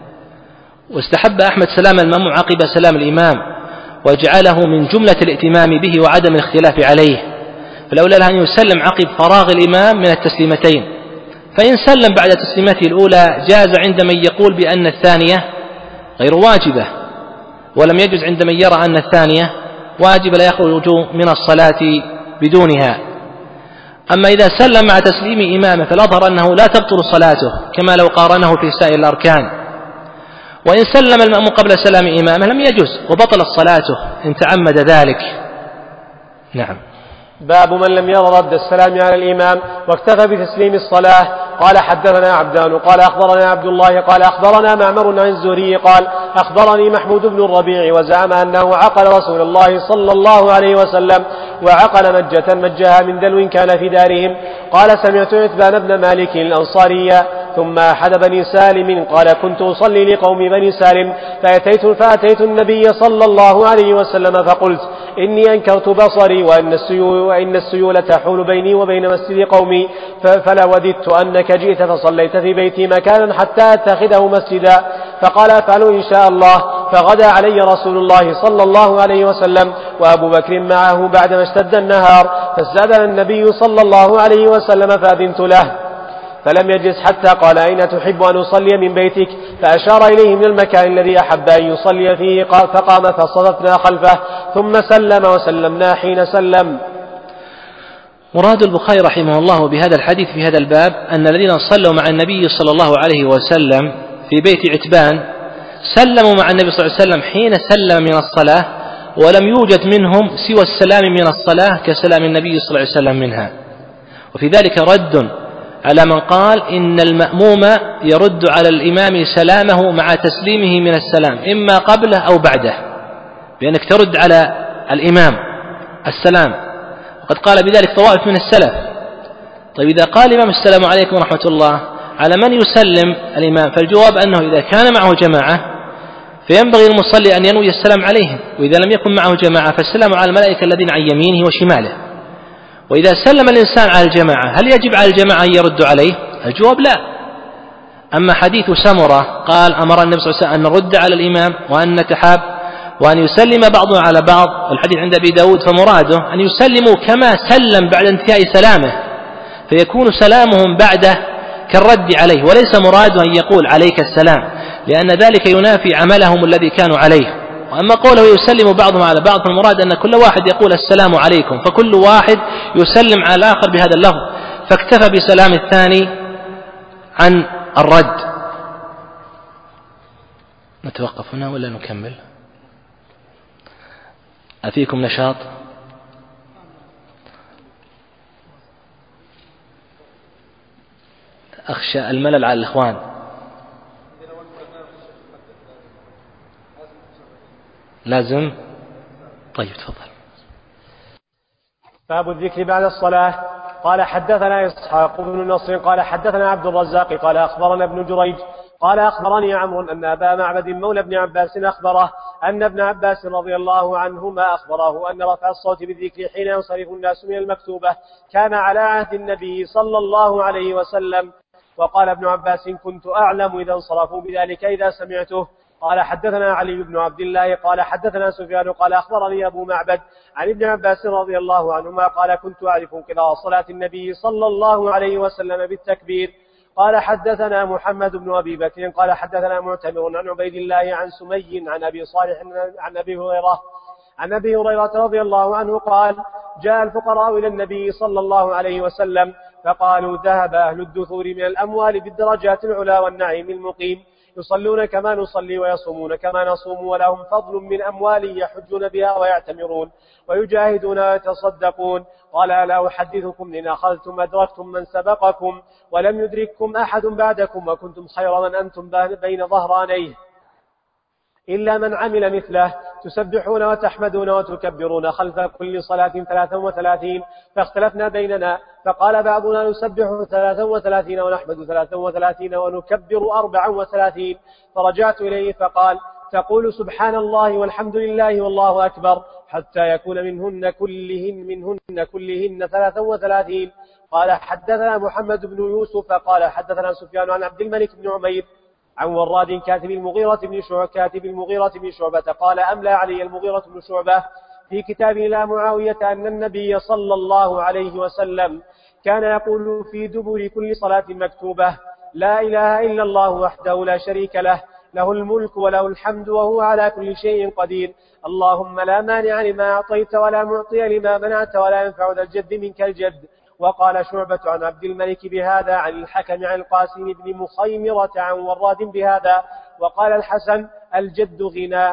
واستحب أحمد سلام المأموم عقب سلام الإمام، وجعله من جملة الائتمام به وعدم الاختلاف عليه، فالأولى له أن يسلم عقب فراغ الإمام من التسليمتين، فإن سلم بعد تسليمته الأولى جاز عند من يقول بأن الثانية غير واجبة، ولم يجز عند من يرى أن الثانية واجبة لا يخرج من الصلاة بدونها. أما إذا سلم مع تسليم إمامه فالأظهر أنه لا تبطل صلاته كما لو قارنه في سائر الأركان، وإن سلم المأموم قبل سلام إمامه لم يجز وبطلت صلاته إن تعمد ذلك. نعم. باب من لم ير رد السلام على الإمام واكتفى بتسليم الصلاة. قال حدثنا عبدان قال أخبرنا عبد الله قال أخبرنا معمر عن الزهري قال أخبرني محمود بن الربيع وزعم أنه عقل رسول الله صلى الله عليه وسلم وعقل مجة مجها من دلو كان في دارهم. قال سمعت عتبان بن مالك الأنصاري ثم أحد بني سالم قال كنت أصلي لقوم بني سالم فأتيت النبي صلى الله عليه وسلم فقلت إني أنكرت بصري وإن السيول تحول بيني وبين مسجد قومي فلوددت أنك جئت فصليت في بيتي مكانا حتى أتخذه مسجدا. فقال أفعلوا إن شاء الله. فغدا علي رسول الله صلى الله عليه وسلم وأبو بكر معه بعدما اشتد النهار، فاستأذن النبي صلى الله عليه وسلم فأذنت له فلم يجلس حتى قال أين تحب أن أصلي من بيتك؟ فأشار إليه من المكان الذي أحب أن يصلي فيه فقام فصدفنا خلفه ثم سلم وسلمنا حين سلم. مراد البخاري رحمه الله بهذا الحديث في هذا الباب أن الذين صلوا مع النبي صلى الله عليه وسلم في بيت عتبان سلموا مع النبي صلى الله عليه وسلم حين سلم من الصلاة، ولم يوجد منهم سوى السلام من الصلاة كسلام النبي صلى الله عليه وسلم منها. وفي ذلك رد على من قال إن المأموم يرد على الإمام سلامه مع تسليمه من السلام إما قبله أو بعده، بأنك ترد على الإمام السلام، وقد قال بذلك طوائف من السلف. طيب إذا قال الإمام السلام عليكم ورحمة الله، على من يسلم الإمام؟ فالجواب أنه إذا كان معه جماعة فينبغي المصلي أن ينوي السلام عليهم، وإذا لم يكن معه جماعة فالسلام على الملائكة الذين عن يمينه وشماله. وإذا سلم الإنسان على الجماعة هل يجب على الجماعة أن يرد عليه؟ الجواب لا. أما حديث سمرة قال أمر النبي صلى الله عليه وسلم أن نرد على الإمام وأن نتحاب وأن يسلم بعضنا على بعض، والحديث عند أبي داود، فمراده أن يسلموا كما سلم بعد انتهاء سلامه، فيكون سلامهم بعده كالرد عليه، وليس مراده أن يقول عليك السلام، لأن ذلك ينافي عملهم الذي كانوا عليه. وأما قوله يسلم بعضهم على بعض فالمراد أن كل واحد يقول السلام عليكم، فكل واحد يسلم على الآخر بهذا اللفظ، فاكتفى بسلام الثاني عن الرد. نتوقف هنا ولا نكمل؟ أفيكم نشاط؟ أخشى الملل على الإخوان. لازم؟ طيب تفضل. باب الذكر بعد الصلاة. قال حدثنا إسحاق بن نصر قال حدثنا عبد الرزاق قال أخبرنا ابن جريج قال أخبرني عمرو أن أبا معبد مولى ابن عباس أخبره أن ابن عباس رضي الله عنهما أخبره أن رفع الصوت بالذكر حين ينصرف الناس من المكتوبة كان على عهد النبي صلى الله عليه وسلم. وقال ابن عباس كنت أعلم إذا انصرفوا بذلك إذا سمعته. قال حدثنا علي بن عبد الله قال حدثنا سفيان قال أخبرني أبو معبد عن ابن عباس رضي الله عنهما قال كنت أعرف انقضاء صلاة النبي صلى الله عليه وسلم بالتكبير. قال حدثنا محمد بن أبي بكر قال حدثنا معتمر عن عبيد الله عن سمي عن أبي صالح عن أبي هريرة رضي الله عنه قال جاء الفقراء إلى النبي صلى الله عليه وسلم فقالوا ذهب أهل الدثور من الأموال بالدرجات العلا والنعيم المقيم، يصلون كما نصلي ويصومون كما نصوم ولهم فضل من أموال يحجون بها ويعتمرون ويجاهدون ويتصدقون. قال ألا أحدثكم إن أخذتم أدركتم من سبقكم ولم يدرككم أحد بعدكم وكنتم خير من أنتم بين ظهرانيه إلا من عمل مثله، تسبحون وتحمدون وتكبرون خلف كل صلاة 33. فاختلفنا بيننا فقال بعضنا نسبح 33 ونحمد 33 ونكبر 34. فرجعت إليه فقال تقول سبحان الله والحمد لله والله أكبر حتى يكون منهن كلهن 33. قال حدثنا محمد بن يوسف قال حدثنا سفيان عن عبد الملك بن عمير عن وراد كاتب المغيرة بن شعبة قال أملى علي المغيرة بن شعبة في كتاب إلى معاوية أن النبي صلى الله عليه وسلم كان يقول في دبر كل صلاة مكتوبة: لا إله إلا الله وحده لا شريك له، له الملك وله الحمد وهو على كل شيء قدير، اللهم لا مانع لما أعطيت ولا معطي لما منعت ولا ينفع ذا الجد منك الجد. وقال شعبة عن عبد الملك بهذا، عن الحكم عن القاسم بن مخيمرة عن وراد بهذا. وقال الحسن: الجد غنى.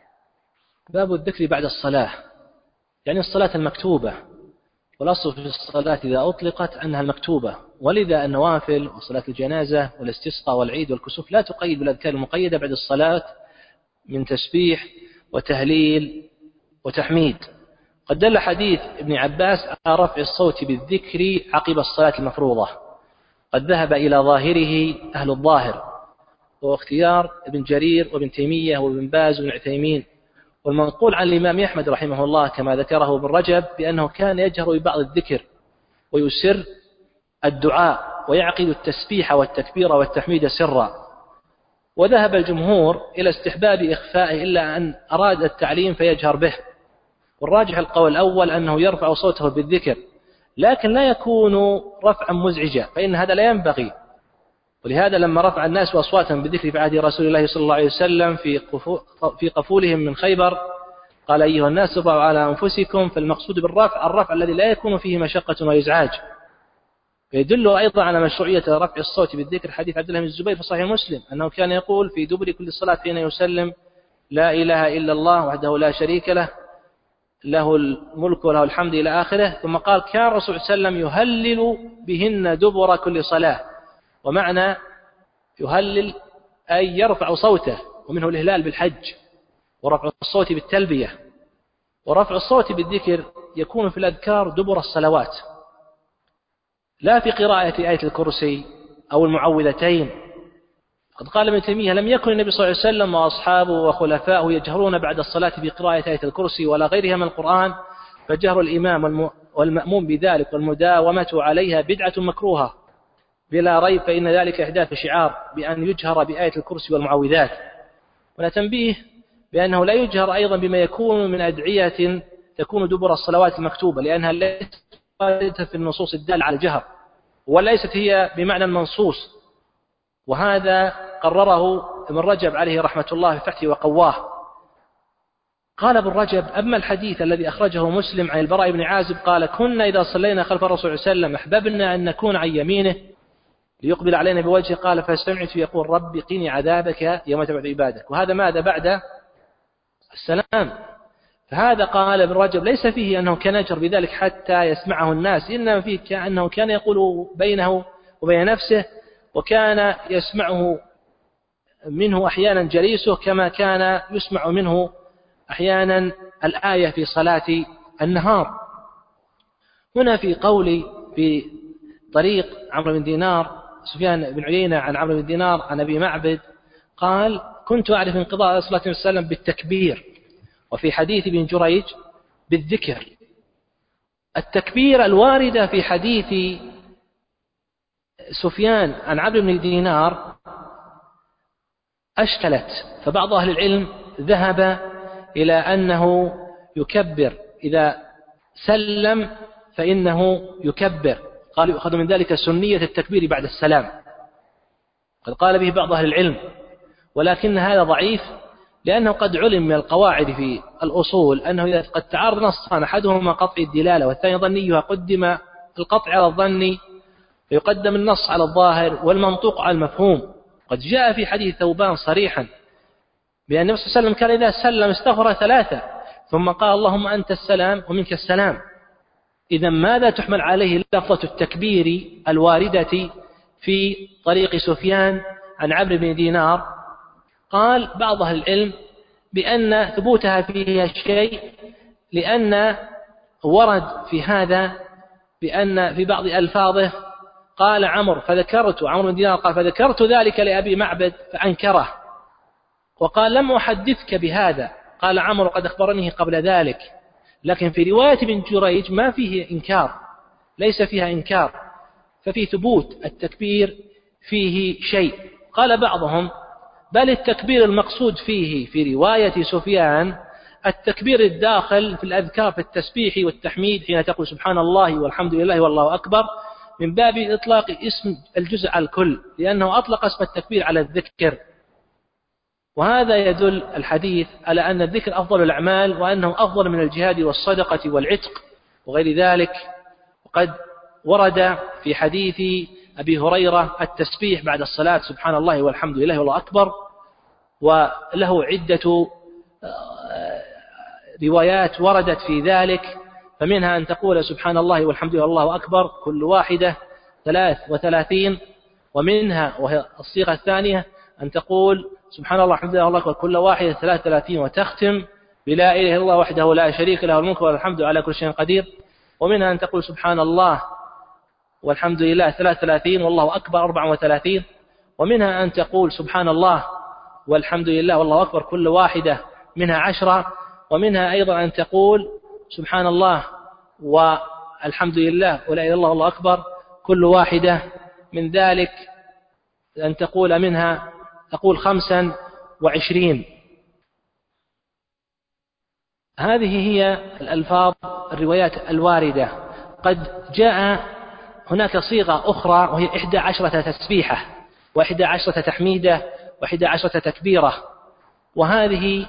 باب الذكر بعد الصلاة، يعني الصلاة المكتوبة، والأصل في الصلاة إذا أطلقت أنها المكتوبة، ولذا النوافل وصلاة الجنازة والاستسقاء والعيد والكسوف لا تقيد بالأذكار المقيدة بعد الصلاة من تسبيح وتهليل وتحميد. قد دل حديث ابن عباس على رفع الصوت بالذكر عقب الصلاة المفروضة، قد ذهب إلى ظاهره أهل الظاهر، واختيار ابن جرير وابن تيمية وابن باز وابن عثيمين، والمنقول عن الإمام أحمد رحمه الله كما ذكره ابن رجب بأنه كان يجهر ببعض الذكر ويسر الدعاء ويعقد التسبيح والتكبير والتحميد سرا. وذهب الجمهور إلى استحباب إخفائه إلا أن أراد التعليم فيجهر به، والراجح القول الأول أنه يرفع صوته بالذكر، لكن لا يكون رفعا مزعجا، فإن هذا لا ينبغي. ولهذا لما رفع الناس أصواتهم بالذكر في عهد رسول الله صلى الله عليه وسلم في قفولهم من خيبر قال: أيها الناس ارفعوا على أنفسكم. فالمقصود بالرفع الرفع الذي لا يكون فيه مشقة وإزعاج. فيدل أيضا على مشروعية رفع الصوت بالذكر حديث عبد الله بن الزبير في صحيح مسلم أنه كان يقول في دبر كل صلاة حين يسلم: لا إله إلا الله وحده لا شريك له، له الملك وله الحمد إلى آخره. ثم قال: كان الرسول صلى الله عليه وسلم يهلل بهن دبر كل صلاة. ومعنى يهلل أي يرفع صوته، ومنه الإهلال بالحج ورفع الصوت بالتلبية. ورفع الصوت بالذكر يكون في الأذكار دبر الصلوات، لا في قراءة آية الكرسي أو المعوذتين. قد قال ابن تيمية: لم يكن النبي صلى الله عليه وسلم وأصحابه وخلفائه يجهرون بعد الصلاة بقراءة آية الكرسي ولا غيرها من القرآن، فجهر الإمام والمأموم بذلك والمداومة عليها بدعة مكروهة بلا ريب، فإن ذلك إحداث شعار بأن يجهر بآية الكرسي والمعوذات. ولا تنبيه بأنه لا يجهر أيضا بما يكون من أدعية تكون دبر الصلوات المكتوبة، لأنها ليست في النصوص الدالة على الجهر، وليست هي بمعنى المنصوص. وهذا قرره ابن رجب عليه رحمة الله في فتحه وقواه. قال ابن رجب: أما الحديث الذي أخرجه مسلم عن البراء بن عازب قال: كنا إذا صلينا خلف الرسول صلى الله عليه وسلم أحببنا أن نكون عن يمينه ليقبل علينا بوجهه، قال: فسمعت يقول: رب قني عذابك يوم تبعث عبادك. وهذا ماذا بعد السلام. فهذا قال ابن رجب ليس فيه أنه كان يجهر بذلك حتى يسمعه الناس، إنما فيه كأنه كان يقول بينه وبين نفسه، وكان يسمعه منه أحيانا جليسه كما كان يسمع منه أحيانا الآية في صلاة النهار. هنا في قولي في طريق عمرو بن دينار سفيان بن عيينة عن عمرو بن دينار عن أبي معبد قال: كنت أعرف انقضاء صلاة النبي صلى الله عليه وسلم بالتكبير، وفي حديث ابن جريج بالذكر. التكبير الواردة في حديث سفيان عن عمرو بن دينار أشكلت، فبعض أهل العلم ذهب إلى أنه يكبر إذا سلم، فإنه يكبر، قال يؤخذ من ذلك سنية التكبير بعد السلام. قد قال به بعض أهل العلم، ولكن هذا ضعيف، لأنه قد علم من القواعد في الأصول أنه إذا قد تعارض نصان أحدهما قطع الدلالة والثاني ظنيها قدم القطع على الظن، فيقدم النص على الظاهر والمنطوق على المفهوم. قد جاء في حديث ثوبان صريحا بأن النبي صلى الله عليه وسلم كان إذا سلم استغفر 3 ثم قال: اللهم أنت السلام ومنك السلام. إذا ماذا تحمل عليه لفظة التكبير الواردة في طريق سفيان عن عمرو بن دينار؟ قال بعض أهل العلم بأن ثبوتها فيها شيء، لأن ورد في هذا بأن في بعض ألفاظه قال عمرو بن دينار قال: فذكرت ذلك لأبي معبد فأنكره، وقال: لم أحدثك بهذا. قال عمرو: قد أخبرني قبل ذلك. لكن في رواية ابن جريج ما فيه إنكار، ليس فيها إنكار، ففي ثبوت التكبير فيه شيء. قال بعضهم بل التكبير المقصود فيه في رواية سفيان التكبير الداخل في الأذكار في التسبيح والتحميد حين تقول سبحان الله والحمد لله والله أكبر، من باب إطلاق اسم الجزء على الكل، لأنه أطلق اسم التكبير على الذكر. وهذا يدل الحديث على أن الذكر أفضل الأعمال، وأنه أفضل من الجهاد والصدقة والعتق وغير ذلك. وقد ورد في حديث أبي هريرة التسبيح بعد الصلاة سبحان الله والحمد لله والله أكبر، وله عدة روايات وردت في ذلك، فمنها أن تقول سبحان الله والحمد لله والله أكبر كل واحدة 33، ومنها وهي الصيغة الثانية أن تقول سبحان الله والحمد لله والله أكبر كل واحدة 33، وتختم بلا إله إلا الله وحده لا شريك له الملك والحمد على كل شيء قدير. ومنها أن تقول سبحان الله والحمد لله 33 والله أكبر 34. ومنها أن تقول سبحان الله والحمد لله والله أكبر كل واحدة منها 10. ومنها أيضا أن تقول سبحان الله والحمد لله ولا إله إلا الله والله أكبر كل واحدة من ذلك أن تقول منها تقول 25. هذه هي الألفاظ الروايات الواردة. قد جاء هناك صيغة أخرى وهي 11 تسبيحة و11 تحميدة و11 تكبيرة، وهذه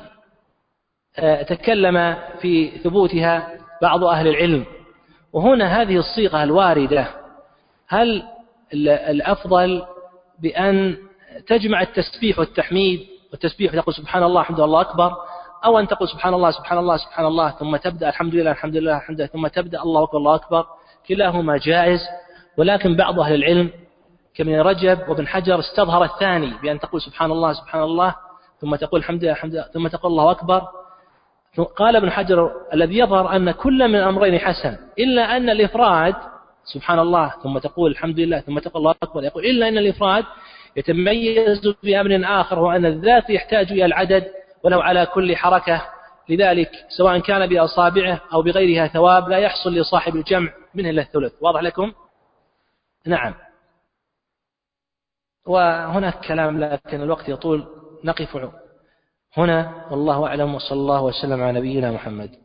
تكلم في ثبوتها بعض أهل العلم. وهنا هذه الصيغة الواردة هل الأفضل بأن تجمع التسبيح والتحميد، والتسبيح تقول سبحان الله الحمد لله الله أكبر، أو أن تقول سبحان الله سبحان الله سبحان الله ثم تبدأ الحمد لله الحمد لله الحمد لله ثم تبدأ الله أكبر الله أكبر؟ كلاهما جائز، ولكن بعض أهل العلم كابن رجب وابن حجر استظهر الثاني بأن تقول سبحان الله سبحان الله ثم تقول الحمد لله الحمد لله ثم تقول الله أكبر. قال ابن حجر الذي يظهر أن كل من الأمرين حسن، إلا أن الإفراد سبحان الله ثم تقول الحمد لله ثم تقول الله أكبر، يقول إلا أن الإفراد يتميز بأمر آخر، هو أن الذات يحتاج إلى العدد ولو على كل حركة، لذلك سواء كان بأصابعه أو بغيرها ثواب لا يحصل لصاحب الجمع منه إلا الثلث. واضح لكم؟ نعم. وهناك كلام لكن الوقت يطول، نقف هنا والله أعلم، وصلى الله وسلم على نبينا محمد.